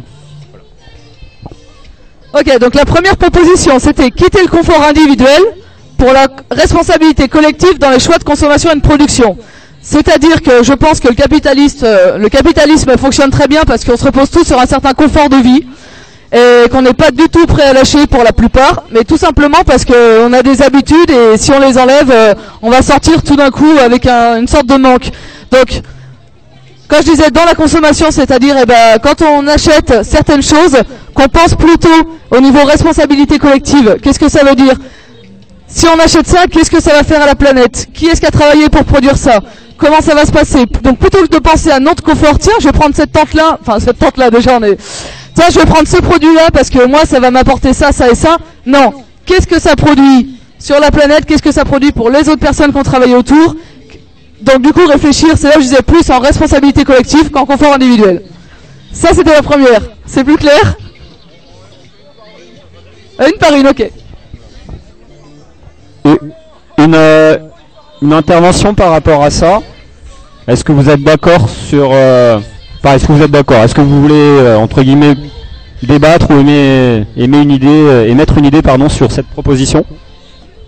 Ok, donc la première proposition c'était quitter le confort individuel pour la responsabilité collective dans les choix de consommation et de production. C'est-à-dire que je pense que le capitalisme fonctionne très bien parce qu'on se repose tous sur un certain confort de vie et qu'on n'est pas du tout prêt à lâcher pour la plupart, mais tout simplement parce qu'on a des habitudes et si on les enlève, on va sortir tout d'un coup avec une sorte de manque. Donc, quand je disais dans la consommation, c'est-à-dire quand on achète certaines choses, qu'on pense plutôt au niveau responsabilité collective. Qu'est-ce que ça veut dire ? Si on achète ça, qu'est-ce que ça va faire à la planète ? Qui est-ce qui a travaillé pour produire ça ? Comment ça va se passer ? Donc plutôt que de penser à notre confort, tiens, je vais prendre cette tente-là, enfin cette tente-là déjà, tiens, je vais prendre ce produit-là parce que moi, ça va m'apporter ça, ça et ça. Non. Qu'est-ce que ça produit sur la planète ? Qu'est-ce que ça produit pour les autres personnes qui ont travaillé autour ? Donc du coup, réfléchir, c'est là où je disais plus en responsabilité collective qu'en confort individuel. Ça, c'était la première. C'est plus clair ? Une par une, ok. Une intervention par rapport à ça. Est-ce que vous êtes d'accord sur... est-ce que vous êtes d'accord ? Est-ce que vous voulez, entre guillemets, débattre ou émettre une idée sur cette proposition ? Non ?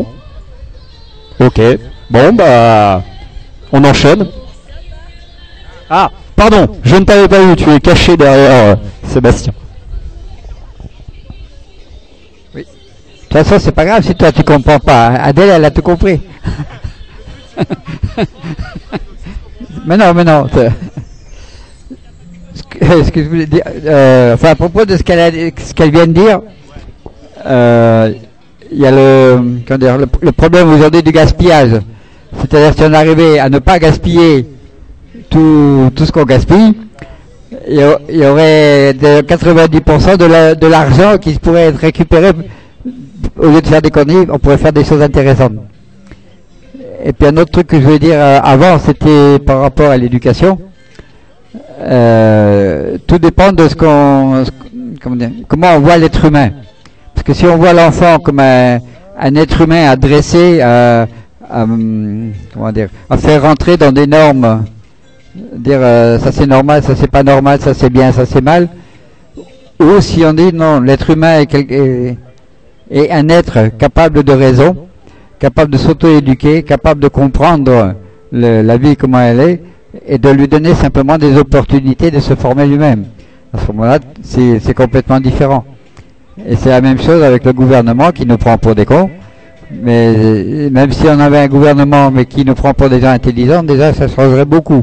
Ok. Bon, on enchaîne. Ah, pardon, je ne t'avais pas vu, tu es caché derrière Sébastien. Oui. De toute façon, c'est pas grave si toi tu comprends pas. Adèle, elle a tout compris. mais non. Ce que je voulais dire, à propos de ce qu'elle vient de dire, il y a le problème aujourd'hui du gaspillage. C'est-à-dire si on arrivait à ne pas gaspiller tout ce qu'on gaspille, il y aurait 90% de l'argent qui pourrait être récupéré. Au lieu de faire des conneries, on pourrait faire des choses intéressantes. Et puis un autre truc que je voulais dire avant, c'était par rapport à l'éducation. Tout dépend de comment on voit l'être humain. Parce que si on voit l'enfant comme un être humain à dresser, à faire rentrer dans des normes dire ça c'est normal, ça c'est pas normal, ça c'est bien, ça c'est mal, ou si on dit non, l'être humain est un être capable de raison, capable de s'auto-éduquer, capable de comprendre la vie comment elle est, et de lui donner simplement des opportunités de se former lui-même. À ce moment-là, c'est complètement différent. Et c'est la même chose avec le gouvernement qui nous prend pour des cons. Mais même si on avait un gouvernement mais qui nous prend pour des gens intelligents, déjà ça changerait beaucoup.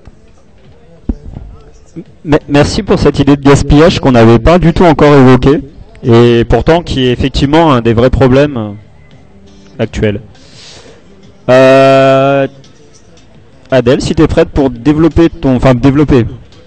Merci pour cette idée de gaspillage qu'on n'avait pas du tout encore évoquée, et pourtant qui est effectivement un des vrais problèmes actuels. Adèle, si tu es prête pour développer ton... Enfin, développer.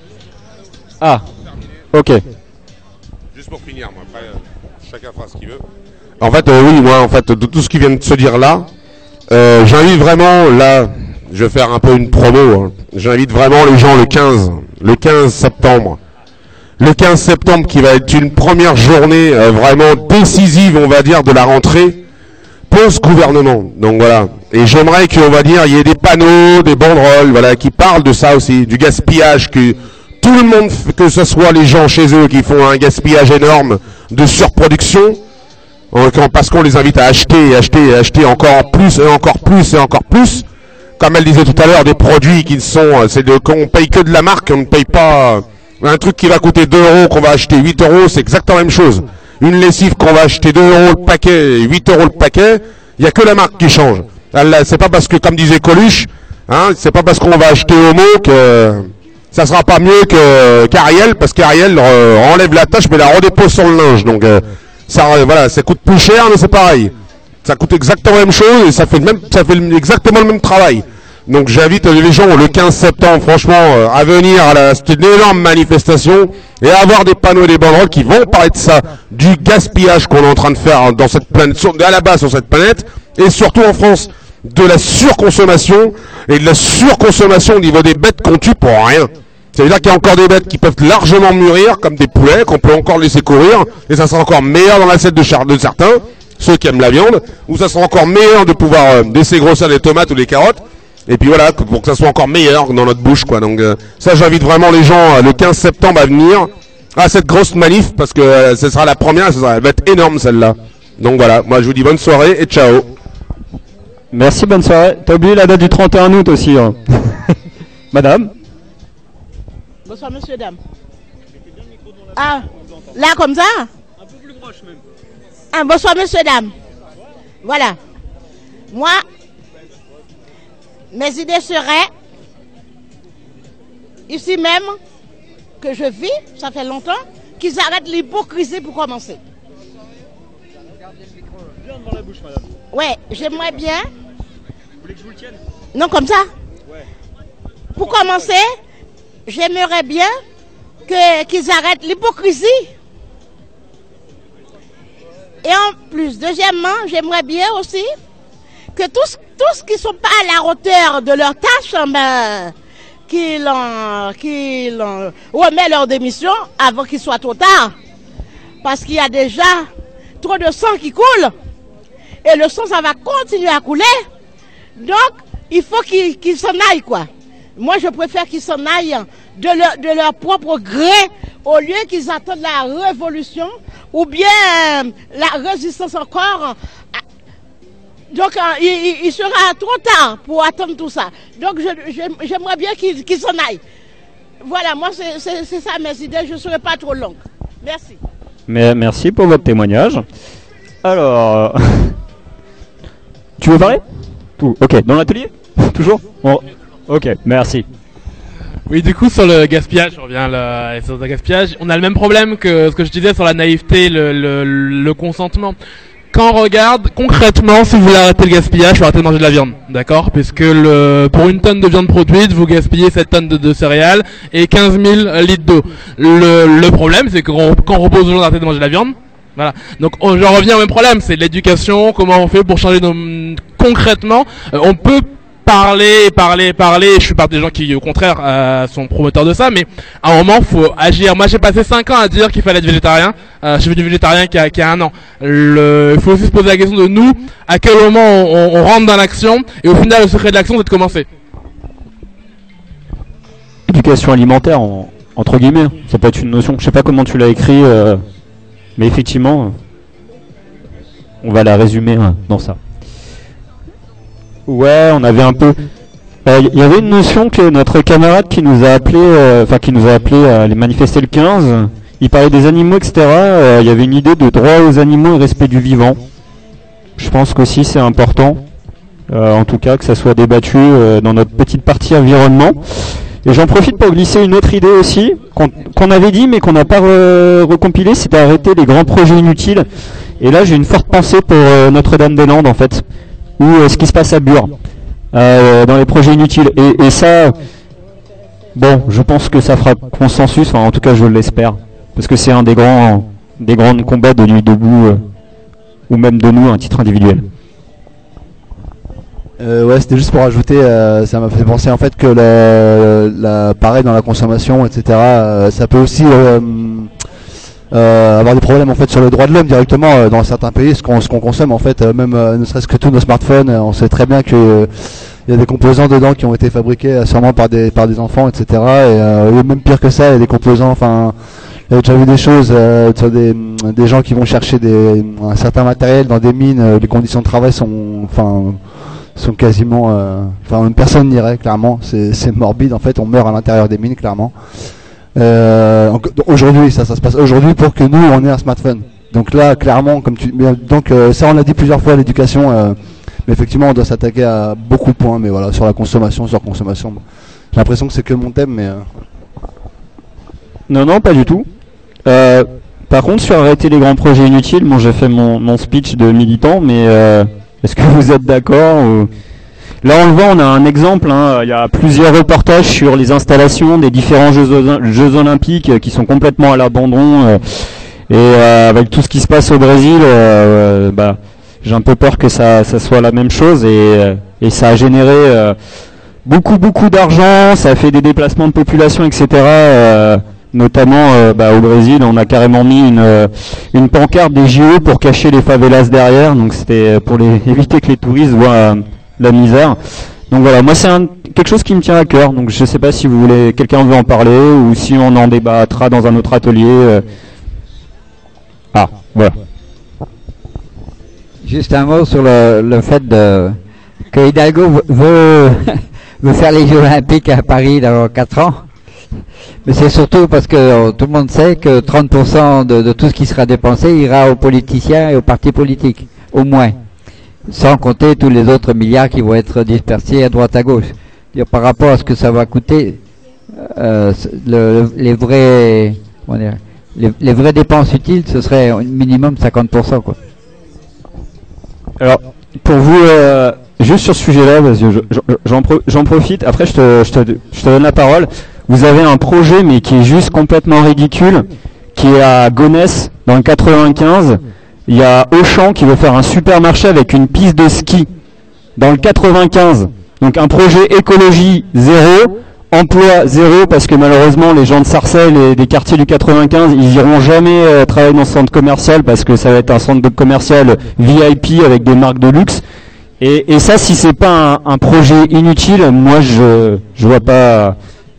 Ah, ok. Juste pour finir, moi, après, chacun fera ce qu'il veut. En fait, oui, moi, en fait, de tout ce qui vient de se dire là, j'invite vraiment, là, je vais faire un peu une promo, hein. J'invite vraiment les gens le 15 septembre. Le 15 septembre qui va être une première journée vraiment décisive, on va dire, de la rentrée post-gouvernement. Donc voilà. Et j'aimerais qu'on va dire, il y ait des panneaux, des banderoles, voilà, qui parlent de ça aussi, du gaspillage, que tout le monde, que ce soit les gens chez eux qui font un gaspillage énorme de surproduction, parce qu'on les invite à acheter et acheter et acheter encore plus et encore plus et encore plus. Comme elle disait tout à l'heure, des produits qui sont, qu'on paye que de la marque, on ne paye pas un truc qui va coûter 2 €, qu'on va acheter 8 €, c'est exactement la même chose. Une lessive qu'on va acheter 2 € le paquet, 8 € le paquet, il n'y a que la marque qui change. C'est pas parce que, comme disait Coluche, hein, c'est pas parce qu'on va acheter Homo que ça sera pas mieux qu'Ariel, parce qu'Ariel enlève la tâche mais la redépose sur le linge. Donc voilà, ça coûte plus cher, mais c'est pareil. Ça coûte exactement la même chose et ça fait exactement le même travail. Donc j'invite les gens le 15 septembre, franchement, à venir à c'est une énorme manifestation et à avoir des panneaux et des banderoles qui vont parler de ça, du gaspillage qu'on est en train de faire dans cette planète, à la base sur cette planète, et surtout en France, de la surconsommation et de la surconsommation au niveau des bêtes qu'on tue pour rien. C'est-à-dire qu'il y a encore des bêtes qui peuvent largement mûrir, comme des poulets, qu'on peut encore laisser courir, et ça sera encore meilleur dans l'assiette de certains, ceux qui aiment la viande, ou ça sera encore meilleur de pouvoir laisser grossir les tomates ou les carottes, et puis voilà, pour que ça soit encore meilleur dans notre bouche, quoi. Donc ça, j'invite vraiment les gens le 15 septembre à venir à cette grosse manif, parce que ce sera la première, elle va être énorme celle-là. Donc voilà, moi je vous dis bonne soirée et ciao. Merci, bonne soirée. T'as oublié la date du 31 août aussi, hein. Madame. Bonsoir monsieur, dame. Ah, là comme ça? Un peu plus proche même. Ah, bonsoir monsieur, dame. Voilà. Moi, mes idées seraient, ici même, que je vis, ça fait longtemps, qu'ils arrêtent l'hypocrisie pour commencer. Bien devant la bouche, madame. Ouais, j'aimerais bien. Vous voulez que je vous le tienne? Non, comme ça. Ouais. Pour commencer, j'aimerais bien qu'ils arrêtent l'hypocrisie. Et en plus, deuxièmement, j'aimerais bien aussi que tous qui ne sont pas à la hauteur de leur tâche, qu'ils remettent leur démission avant qu'il soit trop tard. Parce qu'il y a déjà trop de sang qui coule. Et le sang, ça va continuer à couler. Donc, il faut qu'ils s'en aillent, quoi. Moi, je préfère qu'ils s'en aillent de leur propre gré, au lieu qu'ils attendent la révolution ou bien la résistance encore. Donc, il sera trop tard pour attendre tout ça. Donc, j'aimerais bien qu'ils s'en aillent. Voilà, moi, c'est ça mes idées. Je ne serai pas trop longue. Merci. Merci pour votre témoignage. Alors, tu veux parler? Ok, dans l'atelier? Toujours? Bon. Ok, merci. Oui, du coup, sur le gaspillage, je reviens sur le gaspillage, on a le même problème que ce que je disais sur la naïveté, le consentement. Quand on regarde, concrètement, si vous voulez arrêter le gaspillage, il faut arrêter de manger de la viande, d'accord? Puisque pour une tonne de viande produite, vous gaspillez 7 tonnes de céréales et 15 000 litres d'eau. Le problème, c'est que quand on propose aux gens d'arrêter de manger de la viande, voilà. Donc, j'en reviens au même problème, c'est l'éducation, comment on fait pour changer concrètement, on peut parler, je suis partie des gens qui, au contraire, sont promoteurs de ça, mais à un moment, faut agir. Moi, j'ai passé 5 ans à dire qu'il fallait être végétarien. Je suis devenu végétarien qu'il y a 1 an. Il faut aussi se poser la question de nous, à quel moment on rentre dans l'action, et au final, le secret de l'action, c'est de commencer. l'éducation alimentaire, entre guillemets. Ça peut être une notion, je sais pas comment tu l'as écrit, mais effectivement, on va la résumer dans ça. Ouais, on avait un peu... Il y avait une notion que notre camarade qui nous a appelé, à aller manifester le 15, il parlait des animaux, etc. Il y avait une idée de droit aux animaux et respect du vivant. Je pense qu'aussi c'est important, en tout cas, que ça soit débattu dans notre petite partie environnement. Et j'en profite pour glisser une autre idée aussi, qu'on avait dit mais qu'on n'a pas recompilé, c'était arrêter les grands projets inutiles. Et là j'ai une forte pensée pour Notre-Dame-des-Landes en fait, ou ce qui se passe à Bure, dans les projets inutiles. Et ça, bon, je pense que ça fera consensus, enfin en tout cas je l'espère, parce que c'est un des grands combats de Nuit debout, ou même de nous à un titre individuel. Ouais, c'était juste pour ajouter, ça m'a fait penser en fait que pareil dans la consommation, etc. Ça peut aussi avoir des problèmes en fait sur le droit de l'homme directement dans certains pays, ce qu'on consomme en fait, même ne serait-ce que tous nos smartphones, on sait très bien que il y a des composants dedans qui ont été fabriqués sûrement par des enfants, etc. Et même pire que ça, il y a des composants, enfin, j'ai déjà vu des choses sur des gens qui vont chercher un certain matériel dans des mines, les conditions de travail sont quasiment, enfin personne n'irait clairement, c'est morbide en fait, on meurt à l'intérieur des mines clairement. Aujourd'hui, ça se passe aujourd'hui pour que nous on ait un smartphone. Donc là, clairement, ça on l'a dit plusieurs fois à l'éducation, mais effectivement on doit s'attaquer à beaucoup de points, mais voilà, sur la consommation, surconsommation. J'ai l'impression que c'est que mon thème, mais. Non, pas du tout. Par contre, sur arrêter les grands projets inutiles, bon, j'ai fait mon speech de militant, mais est-ce que vous êtes d'accord ou... Là, on le voit, on a un exemple. Il y a plusieurs reportages sur les installations des différents Jeux Olympiques qui sont complètement à l'abandon. Et avec tout ce qui se passe au Brésil, j'ai un peu peur que ça soit la même chose. Et ça a généré beaucoup d'argent. Ça a fait des déplacements de population, etc. Notamment au Brésil, on a carrément mis une pancarte des JO pour cacher les favelas derrière. Donc c'était pour éviter que les touristes voient la misère. Donc voilà, moi c'est quelque chose qui me tient à cœur. Donc je sais pas si vous voulez, quelqu'un veut en parler ou si on en débattra dans un autre atelier. Ah, voilà. Juste un mot sur le fait que Hidalgo veut faire les Jeux Olympiques à Paris dans 4 ans. Mais c'est surtout parce que tout le monde sait que 30% de tout ce qui sera dépensé ira aux politiciens et aux partis politiques, au moins. Sans compter tous les autres milliards qui vont être dispersés à droite à gauche. Par rapport à ce que ça va coûter, les vraies dépenses utiles, ce serait minimum 50%, quoi. Alors, pour vous, juste sur ce sujet-là, parce que j'en profite, après je te donne la parole. Vous avez un projet, mais qui est juste complètement ridicule, qui est à Gonesse, dans le 95. Il y a Auchan qui veut faire un supermarché avec une piste de ski dans le 95. Donc un projet écologie zéro, emploi zéro, parce que malheureusement les gens de Sarcelles et des quartiers du 95, ils iront jamais travailler dans ce centre commercial parce que ça va être un centre commercial VIP avec des marques de luxe. Et ça, si c'est pas un projet inutile, moi je vois pas.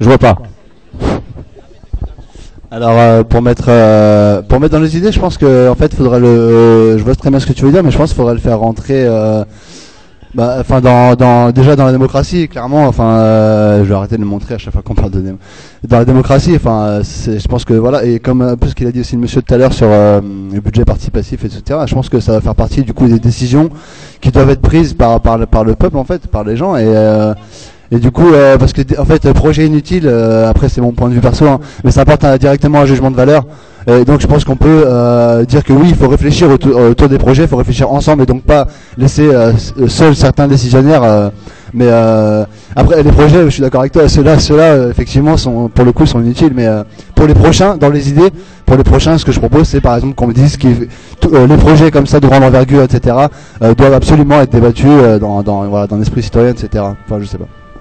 Alors pour mettre dans les idées, je pense que en fait faudrait je vois très bien ce que tu veux dire, mais je pense qu'il faudrait le faire rentrer enfin déjà dans la démocratie, clairement. Enfin je vais arrêter de le montrer à chaque fois qu'on parle dans la démocratie. Enfin je pense que voilà, et comme un peu ce qu'il a dit aussi le monsieur tout à l'heure sur le budget participatif, etc. Je pense que ça va faire partie du coup des décisions qui doivent être prises par le peuple en fait, par les gens et du coup, parce que en fait, projet inutile, après c'est mon point de vue perso, mais ça apporte directement un jugement de valeur. Donc je pense qu'on peut dire que oui, il faut réfléchir autour des projets, il faut réfléchir ensemble et donc pas laisser seuls certains décisionnaires. Mais après les projets, je suis d'accord avec toi, ceux-là effectivement sont pour le coup sont inutiles. Mais pour les prochains, dans les idées, pour les prochains, ce que je propose, c'est par exemple qu'on me dise que les projets comme ça de grande envergure, etc. Doivent absolument être débattus dans l'esprit citoyen, etc. Enfin, je sais pas.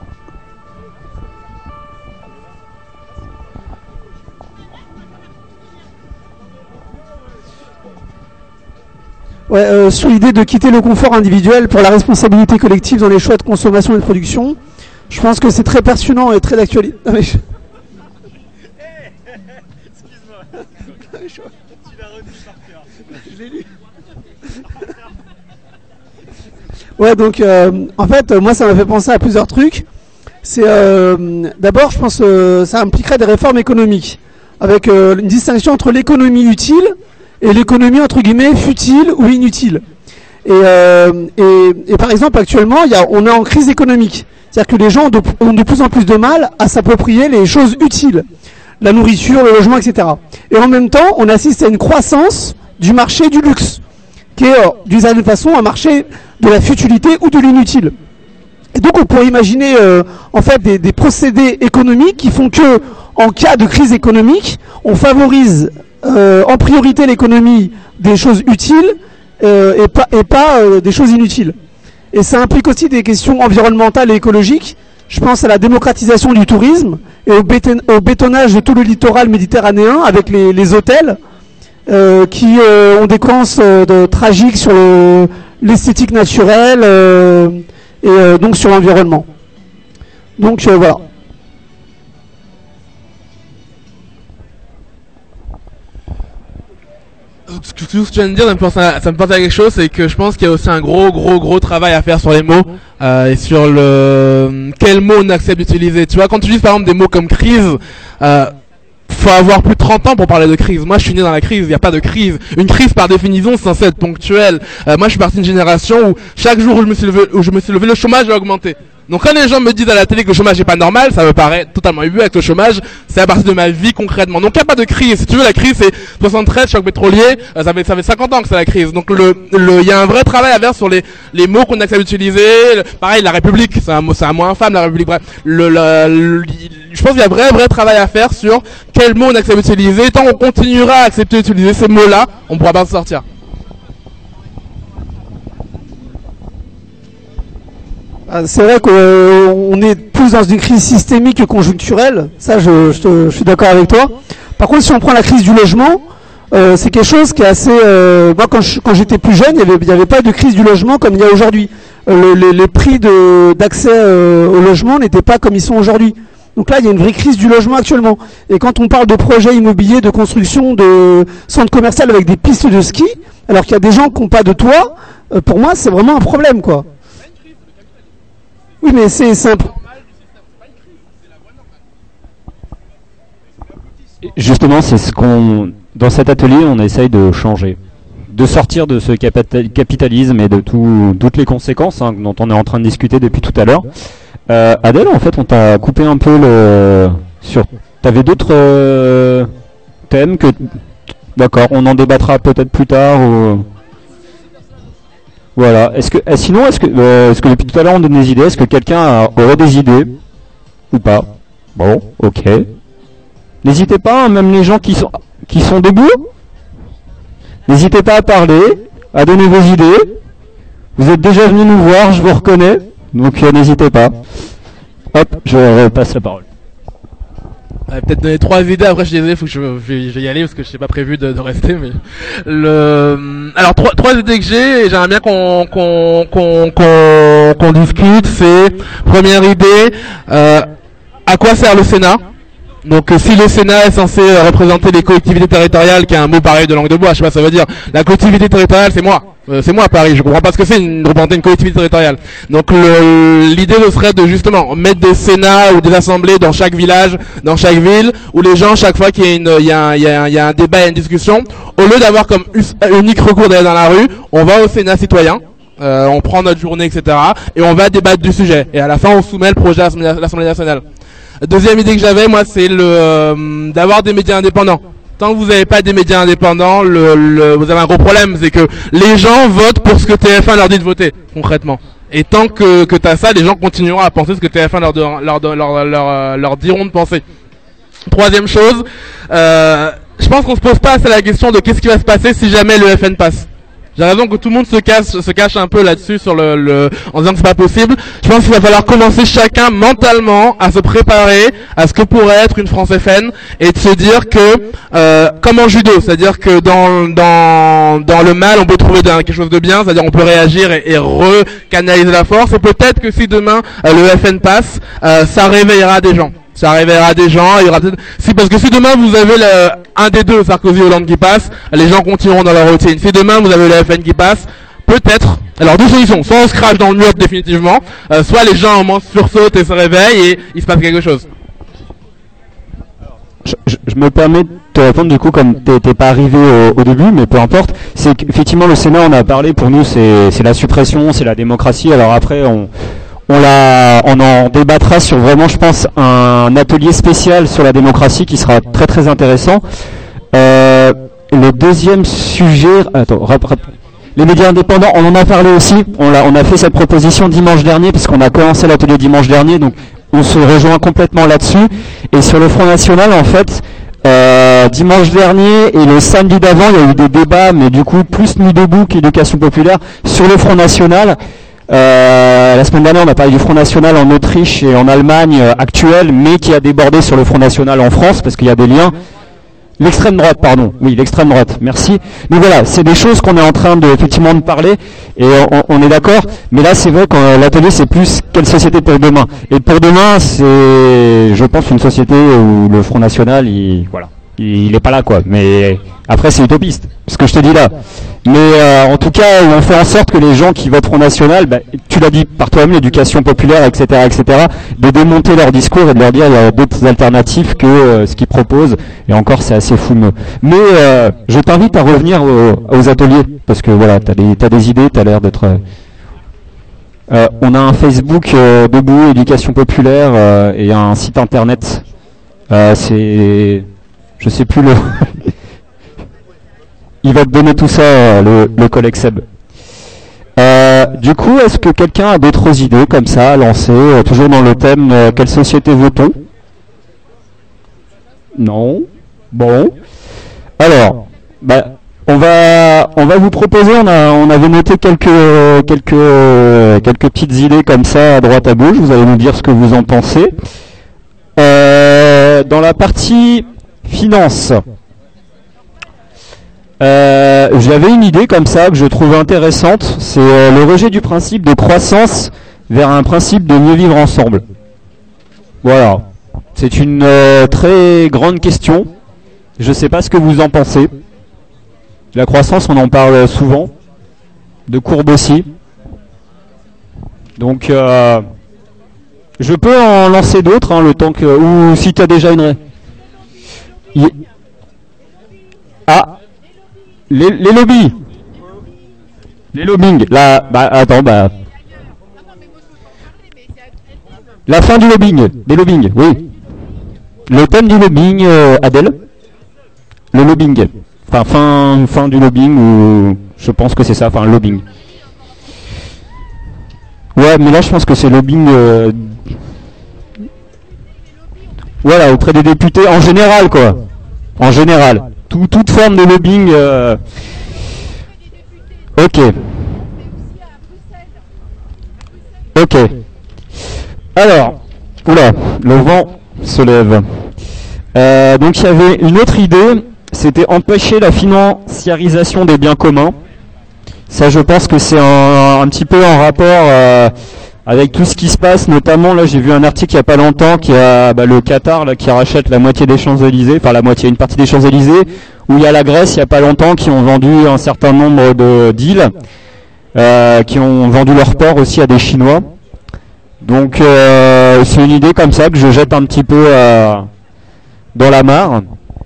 Ouais, sur l'idée de quitter le confort individuel pour la responsabilité collective dans les choix de consommation et de production, je pense que c'est très pertinent et très d'actualité. Je l'ai lu. Ouais, donc en fait, moi ça m'a fait penser à plusieurs trucs. C'est d'abord, je pense, ça impliquerait des réformes économiques, avec une distinction entre l'économie utile et l'économie entre guillemets futile ou inutile. Et par exemple, actuellement, on est en crise économique, c'est-à-dire que les gens ont de plus en plus de mal à s'approprier les choses utiles, la nourriture, le logement, etc. Et en même temps, on assiste à une croissance du marché du luxe, qui est d'une certaine façon un marché de la futilité ou de l'inutile. Et donc on pourrait imaginer en fait des procédés économiques qui font que, en cas de crise économique, on favorise en priorité l'économie des choses utiles et pas des choses inutiles. Et ça implique aussi des questions environnementales et écologiques. Je pense à la démocratisation du tourisme et au bétonnage de tout le littoral méditerranéen avec les hôtels qui ont des conséquences tragiques sur l'esthétique naturelle et donc sur l'environnement. Donc voilà. Ce que tu viens de dire, ça me pense à quelque chose, c'est que je pense qu'il y a aussi un gros travail à faire sur les mots et sur quels mots on accepte d'utiliser. Tu vois, quand tu utilises par exemple des mots comme crise, faut avoir plus de 30 ans pour parler de crise. Moi, je suis né dans la crise, il n'y a pas de crise. Une crise, par définition, c'est censé être ponctuelle. Moi, je suis parti d'une génération où chaque jour où je me suis levé, le chômage a augmenté. Donc quand les gens me disent à la télé que le chômage n'est pas normal, ça me paraît totalement ébu avec le chômage, c'est à partir de ma vie concrètement. Donc il n'y a pas de crise. Si tu veux, la crise c'est 73, choc pétrolier, ça fait 50 ans que c'est la crise. Donc il y a un vrai travail à faire sur les mots qu'on accepte d'utiliser. Pareil, la République, c'est un mot infâme, la République. Bref, je pense qu'il y a vrai travail à faire sur quels mots on accepte d'utiliser. Tant qu'on continuera à accepter d'utiliser ces mots-là, on ne pourra pas s'en sortir. C'est vrai qu'on est plus dans une crise systémique que conjoncturelle, ça je suis d'accord avec toi. Par contre, si on prend la crise du logement, c'est quelque chose qui est assez... moi quand j'étais plus jeune, il n'y avait pas de crise du logement comme il y a aujourd'hui. Les prix d'accès au logement n'étaient pas comme ils sont aujourd'hui. Donc là, il y a une vraie crise du logement actuellement. Et quand on parle de projets immobiliers, de construction de centres commerciaux avec des pistes de ski, alors qu'il y a des gens qui n'ont pas de toit, pour moi c'est vraiment un problème, quoi. Oui, mais c'est simple. Justement, c'est ce qu'on, dans cet atelier, on essaye de changer, de sortir de ce capitalisme et de toutes les conséquences dont on est en train de discuter depuis tout à l'heure. Adèle, en fait, on t'a coupé un peu t'avais d'autres thèmes que, d'accord, on en débattra peut-être plus tard. Voilà. Sinon, est-ce que depuis tout à l'heure on donne des idées, est-ce que quelqu'un aurait des idées ou pas? Bon, ok. N'hésitez pas, même les gens qui sont debout, n'hésitez pas à parler, à donner vos idées. Vous êtes déjà venus nous voir, je vous reconnais, donc n'hésitez pas. Hop, je repasse la parole. Peut-être donner 3 idées, après je suis désolé, faut que je vais y aller parce que je n'ai pas prévu de rester, mais alors 3 idées que j'ai, et j'aimerais bien qu'on discute. C'est, première idée, à quoi sert le Sénat? Donc si le Sénat est censé représenter les collectivités territoriales, qui est un mot pareil de langue de bois, je sais pas ce que ça veut dire. La collectivité territoriale, c'est moi. C'est moi Paris, je comprends pas ce que c'est de représenter une collectivité territoriale. Donc l'idée ce serait de justement mettre des sénats ou des assemblées dans chaque village, dans chaque ville, où les gens, chaque fois qu'il y a un débat et une discussion, au lieu d'avoir comme unique recours d'aller dans la rue, on va au Sénat citoyen. On prend notre journée, etc. et on va débattre du sujet. Et à la fin, on soumet le projet à l'Assemblée nationale. Deuxième idée que j'avais, moi, c'est d'avoir des médias indépendants. Tant que vous n'avez pas des médias indépendants, vous avez un gros problème, c'est que les gens votent pour ce que TF1 leur dit de voter, concrètement. Et tant que tu as ça, les gens continueront à penser ce que TF1 leur diront de penser. Troisième chose, je pense qu'on se pose pas assez la question de qu'est-ce qui va se passer si jamais le FN passe. J'ai raison que tout le monde se cache un peu là-dessus en disant que c'est pas possible. Je pense qu'il va falloir commencer chacun mentalement à se préparer à ce que pourrait être une France FN et de se dire que, comme en judo, c'est-à-dire que dans le mal, on peut trouver quelque chose de bien, c'est-à-dire on peut réagir et recanaliser la force. Et peut-être que si demain le FN passe, ça réveillera des gens. Ça réveillera des gens, il y aura peut-être... parce que si demain vous avez un des deux, Sarkozy Hollande qui passe, les gens continueront dans leur routine. Si demain vous avez le FN qui passe, peut-être, alors deux solutions, soit on se crache dans le mur définitivement, soit les gens au moins sursautent et se réveillent et il se passe quelque chose. Je me permets de te répondre du coup, comme t'es pas arrivé au début, mais peu importe. C'est qu'effectivement le Sénat, on a parlé, pour nous c'est la suppression, c'est la démocratie. Alors après on en débattra sur vraiment, je pense, un atelier spécial sur la démocratie qui sera très très intéressant. Le deuxième sujet, les médias indépendants, on en a parlé aussi. On a fait cette proposition dimanche dernier puisqu'on a commencé l'atelier dimanche dernier, donc on se rejoint complètement là-dessus. Et sur le Front National, en fait, dimanche dernier et le samedi d'avant, il y a eu des débats, mais du coup plus Nuit debout qu'Éducation populaire sur le Front National. La semaine dernière, on a parlé du Front National en Autriche et en Allemagne actuel, mais qui a débordé sur le Front National en France parce qu'il y a des liens. L'extrême droite, pardon. Oui, l'extrême droite. Merci. Donc voilà, c'est des choses qu'on est en train effectivement de parler et on est d'accord. Mais là, c'est vrai que l'atelier, c'est plus quelle société pour demain. Et pour demain, c'est, je pense, une société où le Front National, il est pas là, quoi. Mais après, c'est utopiste, ce que je te dis là. Mais en tout cas, on fait en sorte que les gens qui votent Front National, tu l'as dit par toi-même, l'éducation populaire, etc., de démonter leur discours et de leur dire il y a d'autres alternatives que ce qu'ils proposent. Et encore, c'est assez fumeux. Mais je t'invite à revenir aux ateliers, parce que voilà, t'as des idées, t'as l'air d'être... on a un Facebook Debout, Éducation populaire, et un site internet. C'est... Je sais plus le... Il va te donner tout ça, le collègue Seb. Du coup, est-ce que quelqu'un a d'autres idées comme ça à lancer, toujours dans le thème quelle société veut-on? Non. Bon. Alors, on va vous proposer. On avait noté quelques petites idées comme ça à droite à gauche. Vous allez nous dire ce que vous en pensez. Dans la partie finance. J'avais une idée comme ça que je trouve intéressante, c'est le rejet du principe de croissance vers un principe de mieux vivre ensemble. Voilà, c'est une très grande question, je ne sais pas ce que vous en pensez. La croissance, on en parle souvent, de courbe aussi. Donc je peux en lancer d'autres, le temps que... Ou si tu as déjà une... Les lobbies. Les lobbying. La fin du lobbying. Des lobbying, oui. Le thème du lobbying, Adèle. Le lobbying. Enfin, fin du lobbying, ou je pense que c'est ça, enfin, lobbying. Ouais, mais là, je pense que c'est lobbying... Voilà, auprès des députés, en général, quoi. En général. Toute forme de lobbying. Ok. Ok. Alors, oula, le vent se lève. Donc il y avait une autre idée, c'était empêcher la financiarisation des biens communs. Ça, je pense que c'est un petit peu en rapport avec tout ce qui se passe, notamment là j'ai vu un article il n'y a pas longtemps qui a le Qatar là, qui rachète la moitié des Champs-Élysées, enfin une partie des Champs-Élysées, où il y a la Grèce il n'y a pas longtemps qui ont vendu un certain nombre d'îles, qui ont vendu leur port aussi à des Chinois. Donc c'est une idée comme ça que je jette un petit peu dans la mare.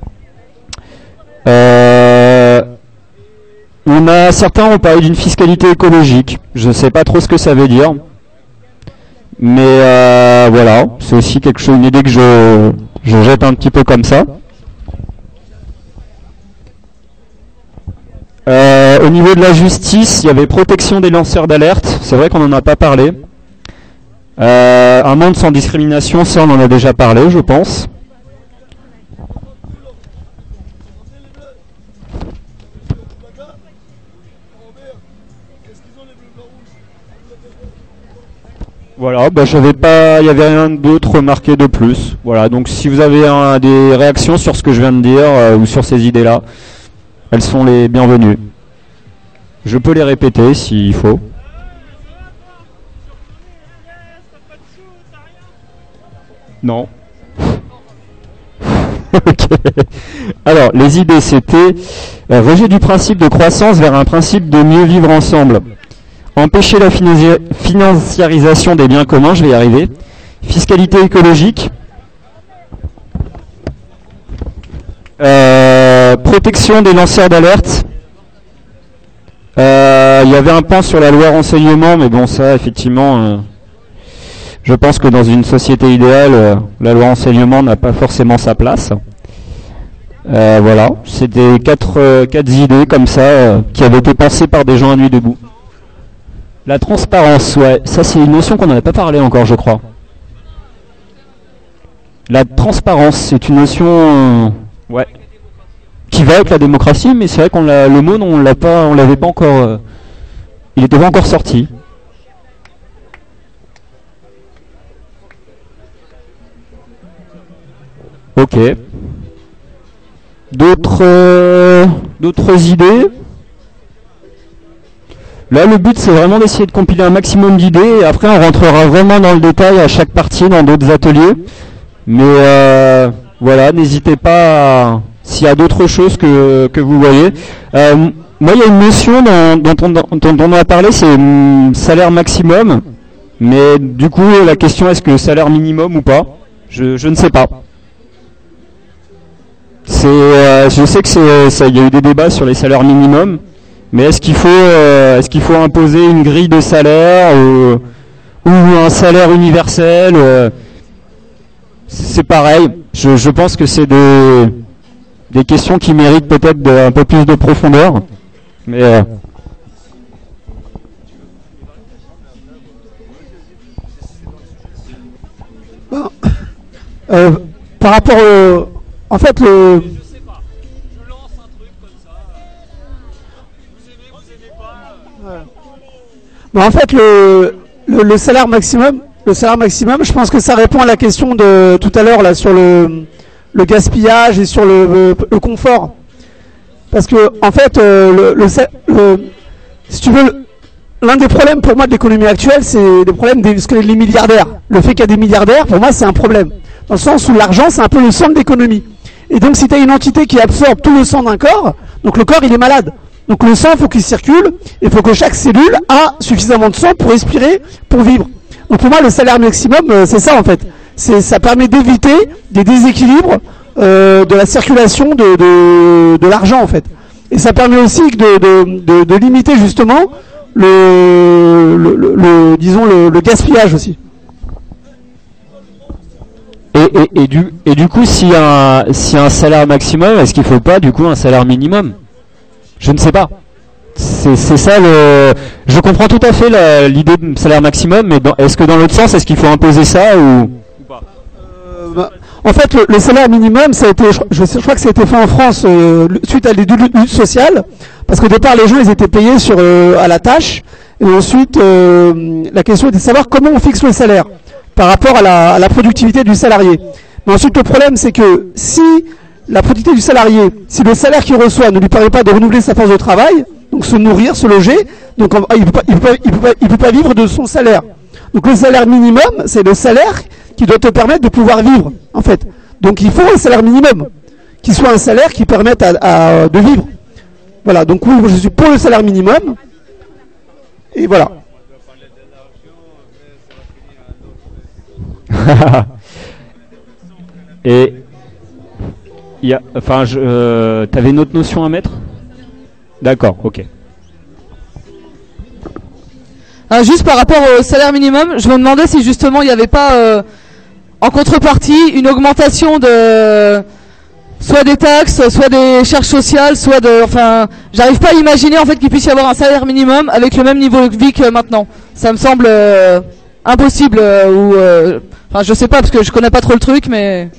Certains ont parlé d'une fiscalité écologique, je ne sais pas trop ce que ça veut dire. Mais voilà, c'est aussi une idée que je jette un petit peu comme ça. Au niveau de la justice, il y avait protection des lanceurs d'alerte. C'est vrai qu'on n'en a pas parlé. Un monde sans discrimination, ça on en a déjà parlé, je pense. Voilà, il y avait rien d'autre marqué de plus. Voilà, donc si vous avez des réactions sur ce que je viens de dire ou sur ces idées-là, elles sont les bienvenues. Je peux les répéter s'il faut. Non. Ok. Alors, les idées, c'était rejet du principe de croissance vers un principe de mieux vivre ensemble. Empêcher la financiarisation des biens communs, je vais y arriver. Fiscalité écologique. Protection des lanceurs d'alerte. Il y avait un pan sur la loi renseignement, mais bon, ça, effectivement, je pense que dans une société idéale, la loi renseignement n'a pas forcément sa place. Voilà, c'était quatre idées comme ça, qui avaient été pensées par des gens à nuit debout. La transparence, ouais, ça c'est une notion qu'on n'avait pas parlé encore, je crois. La transparence, c'est une notion, ouais, qui va avec la démocratie, mais c'est vrai qu'on l'a, le mot, on l'avait pas encore, il n'était pas encore sorti. Ok. D'autres idées? Là, le but, c'est vraiment d'essayer de compiler un maximum d'idées, et après, on rentrera vraiment dans le détail à chaque partie, dans d'autres ateliers. Mais voilà, n'hésitez pas s'il y a d'autres choses que vous voyez. Moi, il y a une notion dont on a parlé, c'est salaire maximum. Mais du coup, la question, est-ce que salaire minimum ou pas? Je ne sais pas. Je sais que il y a eu des débats sur les salaires minimums, mais est-ce qu'il faut imposer une grille de salaire ou un salaire universel? C'est pareil. Je pense que c'est des questions qui méritent peut-être un peu plus de profondeur, mais par rapport en fait, bon, en fait, le salaire maximum, je pense que ça répond à la question de tout à l'heure là sur le gaspillage et sur le confort. Parce que en fait, si tu veux, l'un des problèmes pour moi de l'économie actuelle, c'est des problèmes des milliardaires. Le fait qu'il y a des milliardaires, pour moi, c'est un problème. Dans le sens où l'argent, c'est un peu le sang de l'économie. Et donc, si tu as une entité qui absorbe tout le sang d'un corps, donc le corps, il est malade. Donc le sang, il faut qu'il circule, il faut que chaque cellule a suffisamment de sang pour respirer, pour vivre. Donc pour moi, le salaire maximum, c'est ça en fait. Ça permet d'éviter des déséquilibres de la circulation de l'argent en fait. Et ça permet aussi de limiter justement le gaspillage aussi. Et du coup, s'il y a un salaire maximum, est-ce qu'il ne faut pas du coup un salaire minimum? Je ne sais pas. C'est ça Je comprends tout à fait l'idée de salaire maximum, mais est-ce que dans l'autre sens, est-ce qu'il faut imposer ça ou pas? En fait, le salaire minimum, ça a été, je crois que ça a été fait en France suite à des luttes sociales, parce qu'au départ, les gens, ils étaient payés à la tâche, et ensuite, la question était de savoir comment on fixe le salaire par rapport à la productivité du salarié. Mais ensuite, le problème, c'est que si la productivité du salarié, si le salaire qu'il reçoit ne lui permet pas de renouveler sa force de travail, donc se nourrir, se loger, donc il peut pas vivre de son salaire. Donc le salaire minimum, c'est le salaire qui doit te permettre de pouvoir vivre, en fait. Donc il faut un salaire minimum, qui soit un salaire qui permette de vivre. Voilà, donc oui, je suis pour le salaire minimum, et voilà. Et t'avais une autre notion à mettre? D'accord, ok. Juste par rapport au salaire minimum, je me demandais si justement il n'y avait pas en contrepartie une augmentation de soit des taxes, soit des charges sociales, j'arrive pas à imaginer en fait qu'il puisse y avoir un salaire minimum avec le même niveau de vie que maintenant. Ça me semble impossible je sais pas parce que je connais pas trop le truc, mais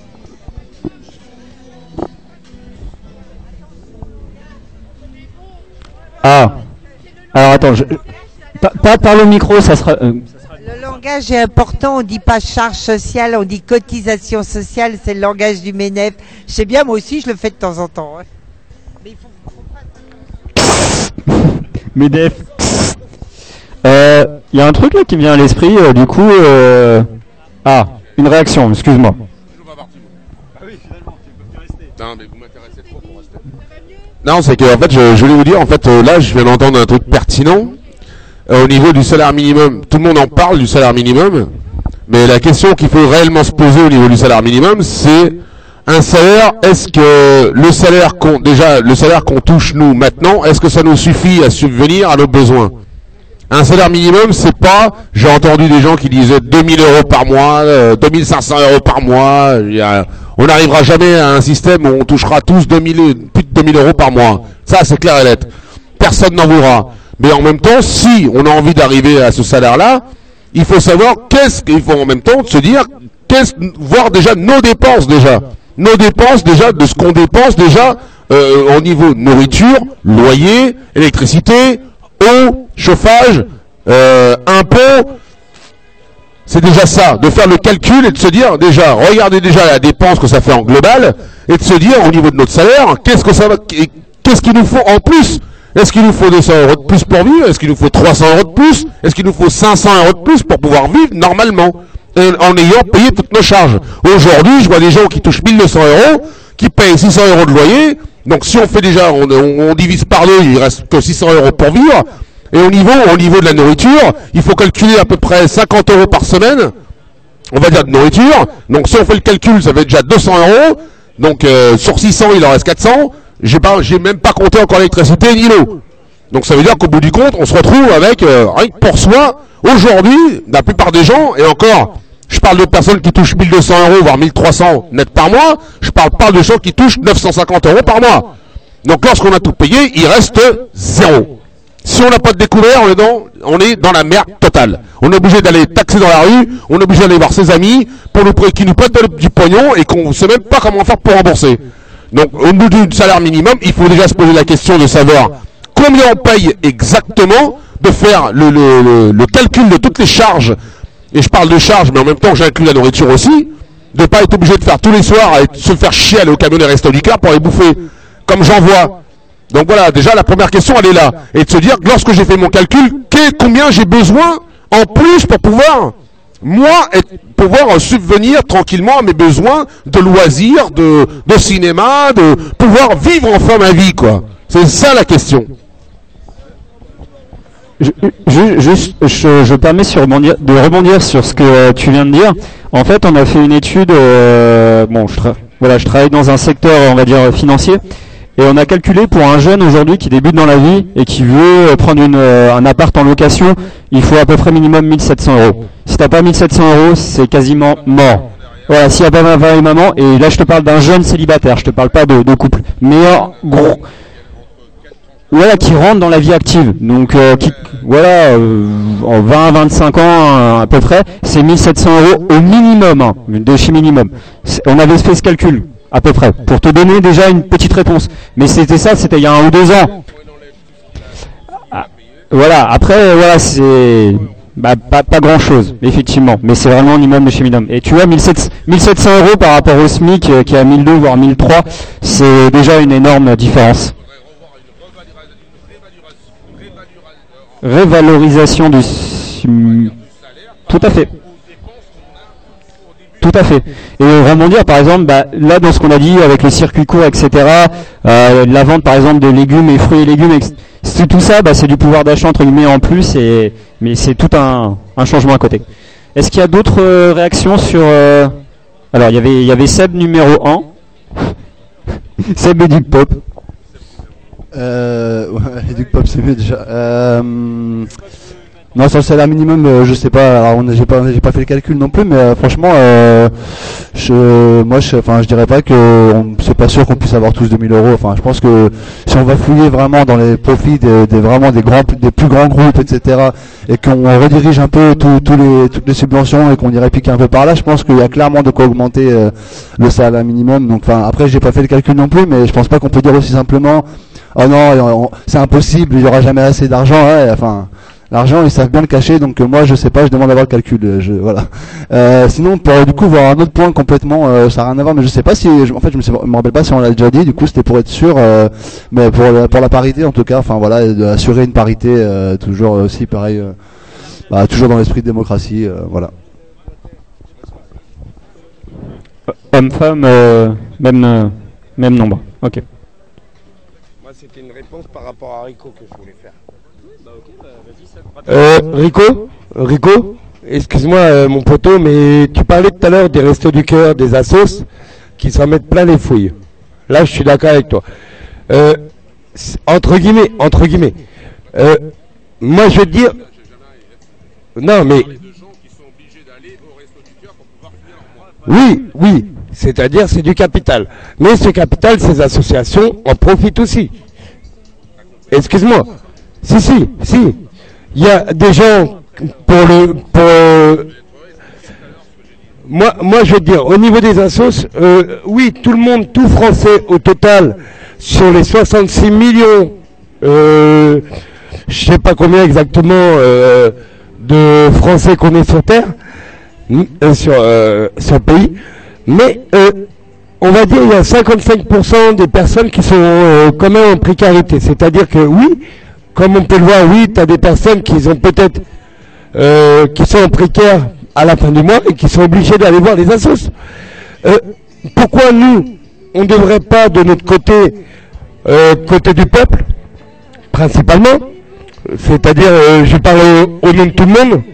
alors attends, pas par le micro, ça sera. Le langage est important, on dit pas charge sociale, on dit cotisation sociale, c'est le langage du MENEF. Je sais bien, moi aussi je le fais de temps en temps. Hein. Mais il faut MEDEF. Il y a un truc là qui me vient à l'esprit, du coup. Une réaction, excuse-moi. Non, mais vous m'intéressez trop pour rester. Non, c'est que en fait, je voulais vous dire, en fait, là, je viens d'entendre un truc pertinent. Au niveau du salaire minimum, tout le monde en parle du salaire minimum, mais la question qu'il faut réellement se poser au niveau du salaire minimum, c'est un salaire. Est-ce que le salaire qu'on touche nous maintenant, est-ce que ça nous suffit à subvenir à nos besoins? Un salaire minimum, c'est pas, j'ai entendu des gens qui disaient 2000 euros par mois, 2500 euros par mois. On n'arrivera jamais à un système où on touchera tous plus de 2000 euros par mois. Ça, c'est clair et net. Personne n'en voudra. Mais en même temps, si on a envie d'arriver à ce salaire-là, il faut savoir qu'il faut en même temps se dire, voir déjà nos dépenses déjà. Nos dépenses déjà, de ce qu'on dépense déjà au niveau nourriture, loyer, électricité, eau, chauffage, impôts. C'est déjà ça, de faire le calcul et de se dire déjà, regardez déjà la dépense que ça fait en global, et de se dire au niveau de notre salaire, qu'est-ce qu'il nous faut en plus? Est-ce qu'il nous faut 200 euros de plus pour vivre? Est-ce qu'il nous faut 300 euros de plus? Est-ce qu'il nous faut 500 euros de plus pour pouvoir vivre normalement, en ayant payé toutes nos charges? Aujourd'hui, je vois des gens qui touchent 1200 euros, qui payent 600 euros de loyer. Donc si on fait déjà, on divise par deux, il reste que 600 euros pour vivre. Et au niveau de la nourriture, il faut calculer à peu près 50 euros par semaine, on va dire de nourriture. Donc si on fait le calcul, ça fait déjà 200 euros. Donc sur 600, il en reste 400. J'ai même pas compté encore l'électricité ni l'eau. Donc ça veut dire qu'au bout du compte, on se retrouve avec, rien que pour soi, aujourd'hui, la plupart des gens, et encore, je parle de personnes qui touchent 1200 euros, voire 1300 net par mois, je parle pas de gens qui touchent 950 euros par mois. Donc lorsqu'on a tout payé, il reste zéro. Si on n'a pas de découvert, on est dans la merde totale. On est obligé d'aller taxer dans la rue, on est obligé d'aller voir ses amis qui nous prêtent du pognon et qu'on ne sait même pas comment faire pour rembourser. Donc au bout du salaire minimum, il faut déjà se poser la question de savoir combien on paye exactement, de faire le calcul de toutes les charges. Et je parle de charges, mais en même temps j'inclus la nourriture aussi, de ne pas être obligé de faire tous les soirs et se faire chier aller au camion des Restos du Cœur pour aller bouffer, comme j'en vois. Donc voilà, déjà la première question elle est là. Et de se dire que lorsque j'ai fait mon calcul, combien j'ai besoin en plus pour pouvoir, moi, pouvoir subvenir tranquillement à mes besoins de loisirs, de cinéma, de pouvoir vivre enfin ma vie, quoi. C'est ça la question. Je permets de rebondir sur ce que tu viens de dire. En fait, on a fait une étude, je travaille dans un secteur, on va dire, financier. Et on a calculé pour un jeune aujourd'hui qui débute dans la vie et qui veut prendre un appart en location, il faut à peu près minimum 1700 euros. Si t'as pas 1700 euros, c'est quasiment mort. Voilà, s'il n'y a pas papa et maman, et là je te parle d'un jeune célibataire, je te parle pas de couple. Mais gros, voilà, qui rentre dans la vie active. Donc en 20-25 ans à peu près, c'est 1700 euros au minimum, hein, de chez minimum. On avait fait ce calcul. À peu près, pour te donner déjà une petite réponse. Mais c'était il y a 1 ou 2 ans. Voilà, après, voilà, c'est pas grand chose, effectivement. Mais c'est vraiment un minimum de chez minimum. Et tu vois, 1700 euros par rapport au SMIC qui est à 1002 voire 1003, c'est déjà une énorme différence. Révalorisation du SMIC. Tout à fait. Tout à fait. Et vraiment dire, par exemple, là dans ce qu'on a dit avec les circuits courts, etc., la vente par exemple de légumes et fruits et légumes, tout ça, c'est du pouvoir d'achat entre guillemets en plus, mais c'est tout un changement à côté. Est-ce qu'il y a d'autres réactions sur... Alors il y avait Seb numéro 1. Seb et Duc Pop. Ouais, Duc Pop c'est mieux déjà. Non, sur le salaire minimum, je sais pas. Alors, j'ai pas fait le calcul non plus, mais franchement, je dirais pas que c'est pas sûr qu'on puisse avoir tous 2000 euros. Enfin, je pense que si on va fouiller vraiment dans les profits des plus grands groupes, etc., et qu'on redirige un peu toutes les subventions et qu'on irait piquer un peu par là, je pense qu'il y a clairement de quoi augmenter le salaire minimum. Donc, enfin, après, j'ai pas fait le calcul non plus, mais je pense pas qu'on peut dire aussi simplement, oh non, c'est impossible, il y aura jamais assez d'argent. Ouais, enfin. L'argent, ils savent bien le cacher, donc moi je sais pas, je demande d'avoir le calcul, voilà. Sinon, pour du coup voir un autre point complètement, ça n'a rien à voir, mais je sais pas si, en fait, je me rappelle pas si on l'a déjà dit. Du coup, c'était pour être sûr, mais pour la parité en tout cas, enfin voilà, assurer une parité, toujours aussi pareil, toujours dans l'esprit de démocratie, voilà. Homme-femme, même Même nombre. Ok. Moi, c'était une réponse par rapport à Rico que je voulais faire. Rico, excuse-moi mon poteau, mais tu parlais tout à l'heure des Restos du Cœur, des assos, qui s'en mettent plein les fouilles. Là, je suis d'accord avec toi. Entre guillemets, moi je veux dire, non mais, oui, c'est-à-dire c'est du capital. Mais ce capital, ces associations en profitent aussi. Excuse-moi. Si. Il y a des gens moi je veux dire, au niveau des assos, oui, tout le monde, tout Français au total, sur les 66 millions, je sais pas combien exactement de Français qu'on est sur Terre, sur le pays, mais on va dire il y a 55% des personnes qui sont quand même en précarité. C'est-à-dire que oui, comme on peut le voir, oui, tu as des personnes qui ont peut-être qui sont en précaire à la fin du mois et qui sont obligés d'aller voir les assos. Pourquoi nous, on ne devrait pas de notre côté, côté du peuple, principalement, c'est-à-dire, je parle au nom de tout le monde,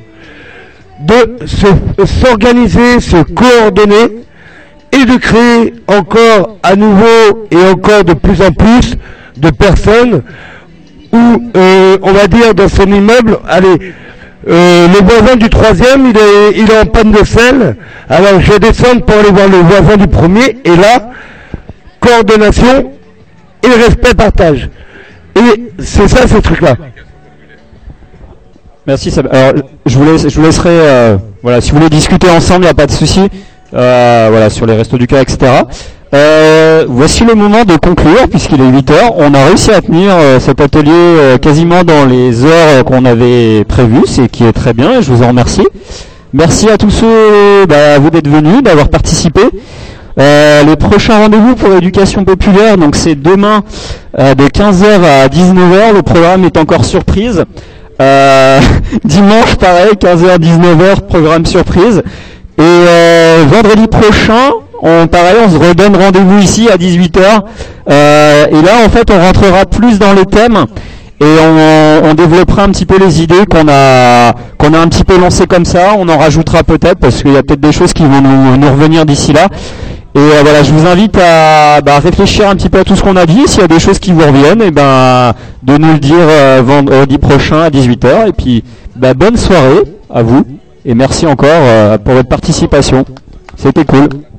de s'organiser, se coordonner et de créer encore à nouveau et encore de plus en plus de personnes où, on va dire, dans son immeuble, allez, le voisin du troisième, il est en panne de sel, alors je vais descendre pour aller voir le voisin du premier, et là, coordination et respect, partage. Et c'est ça, ce truc-là. Merci Seb. Alors, je vous laisserai, voilà, si vous voulez discuter ensemble, il n'y a pas de souci, voilà, sur les Restos du Cœur, etc. Voici le moment de conclure, puisqu'il est 8h. On a réussi à tenir cet atelier quasiment dans les heures qu'on avait prévues, c'est qui est très bien, et je vous en remercie. Merci à tous ceux, à vous d'être venus, d'avoir participé. Les prochains rendez-vous pour l'éducation populaire, donc c'est demain de 15h à 19h. Le programme est encore surprise. Dimanche, pareil, 15h, 19h, programme surprise. Et vendredi prochain, on se redonne rendez-vous ici à 18h. Et là, en fait, on rentrera plus dans les thèmes et on développera un petit peu les idées qu'on a un petit peu lancées comme ça. On en rajoutera peut-être parce qu'il y a peut-être des choses qui vont nous revenir d'ici là. Et voilà, je vous invite à réfléchir un petit peu à tout ce qu'on a dit. S'il y a des choses qui vous reviennent, et de nous le dire vendredi prochain à 18h. Et puis, bonne soirée à vous et merci encore pour votre participation. C'était cool.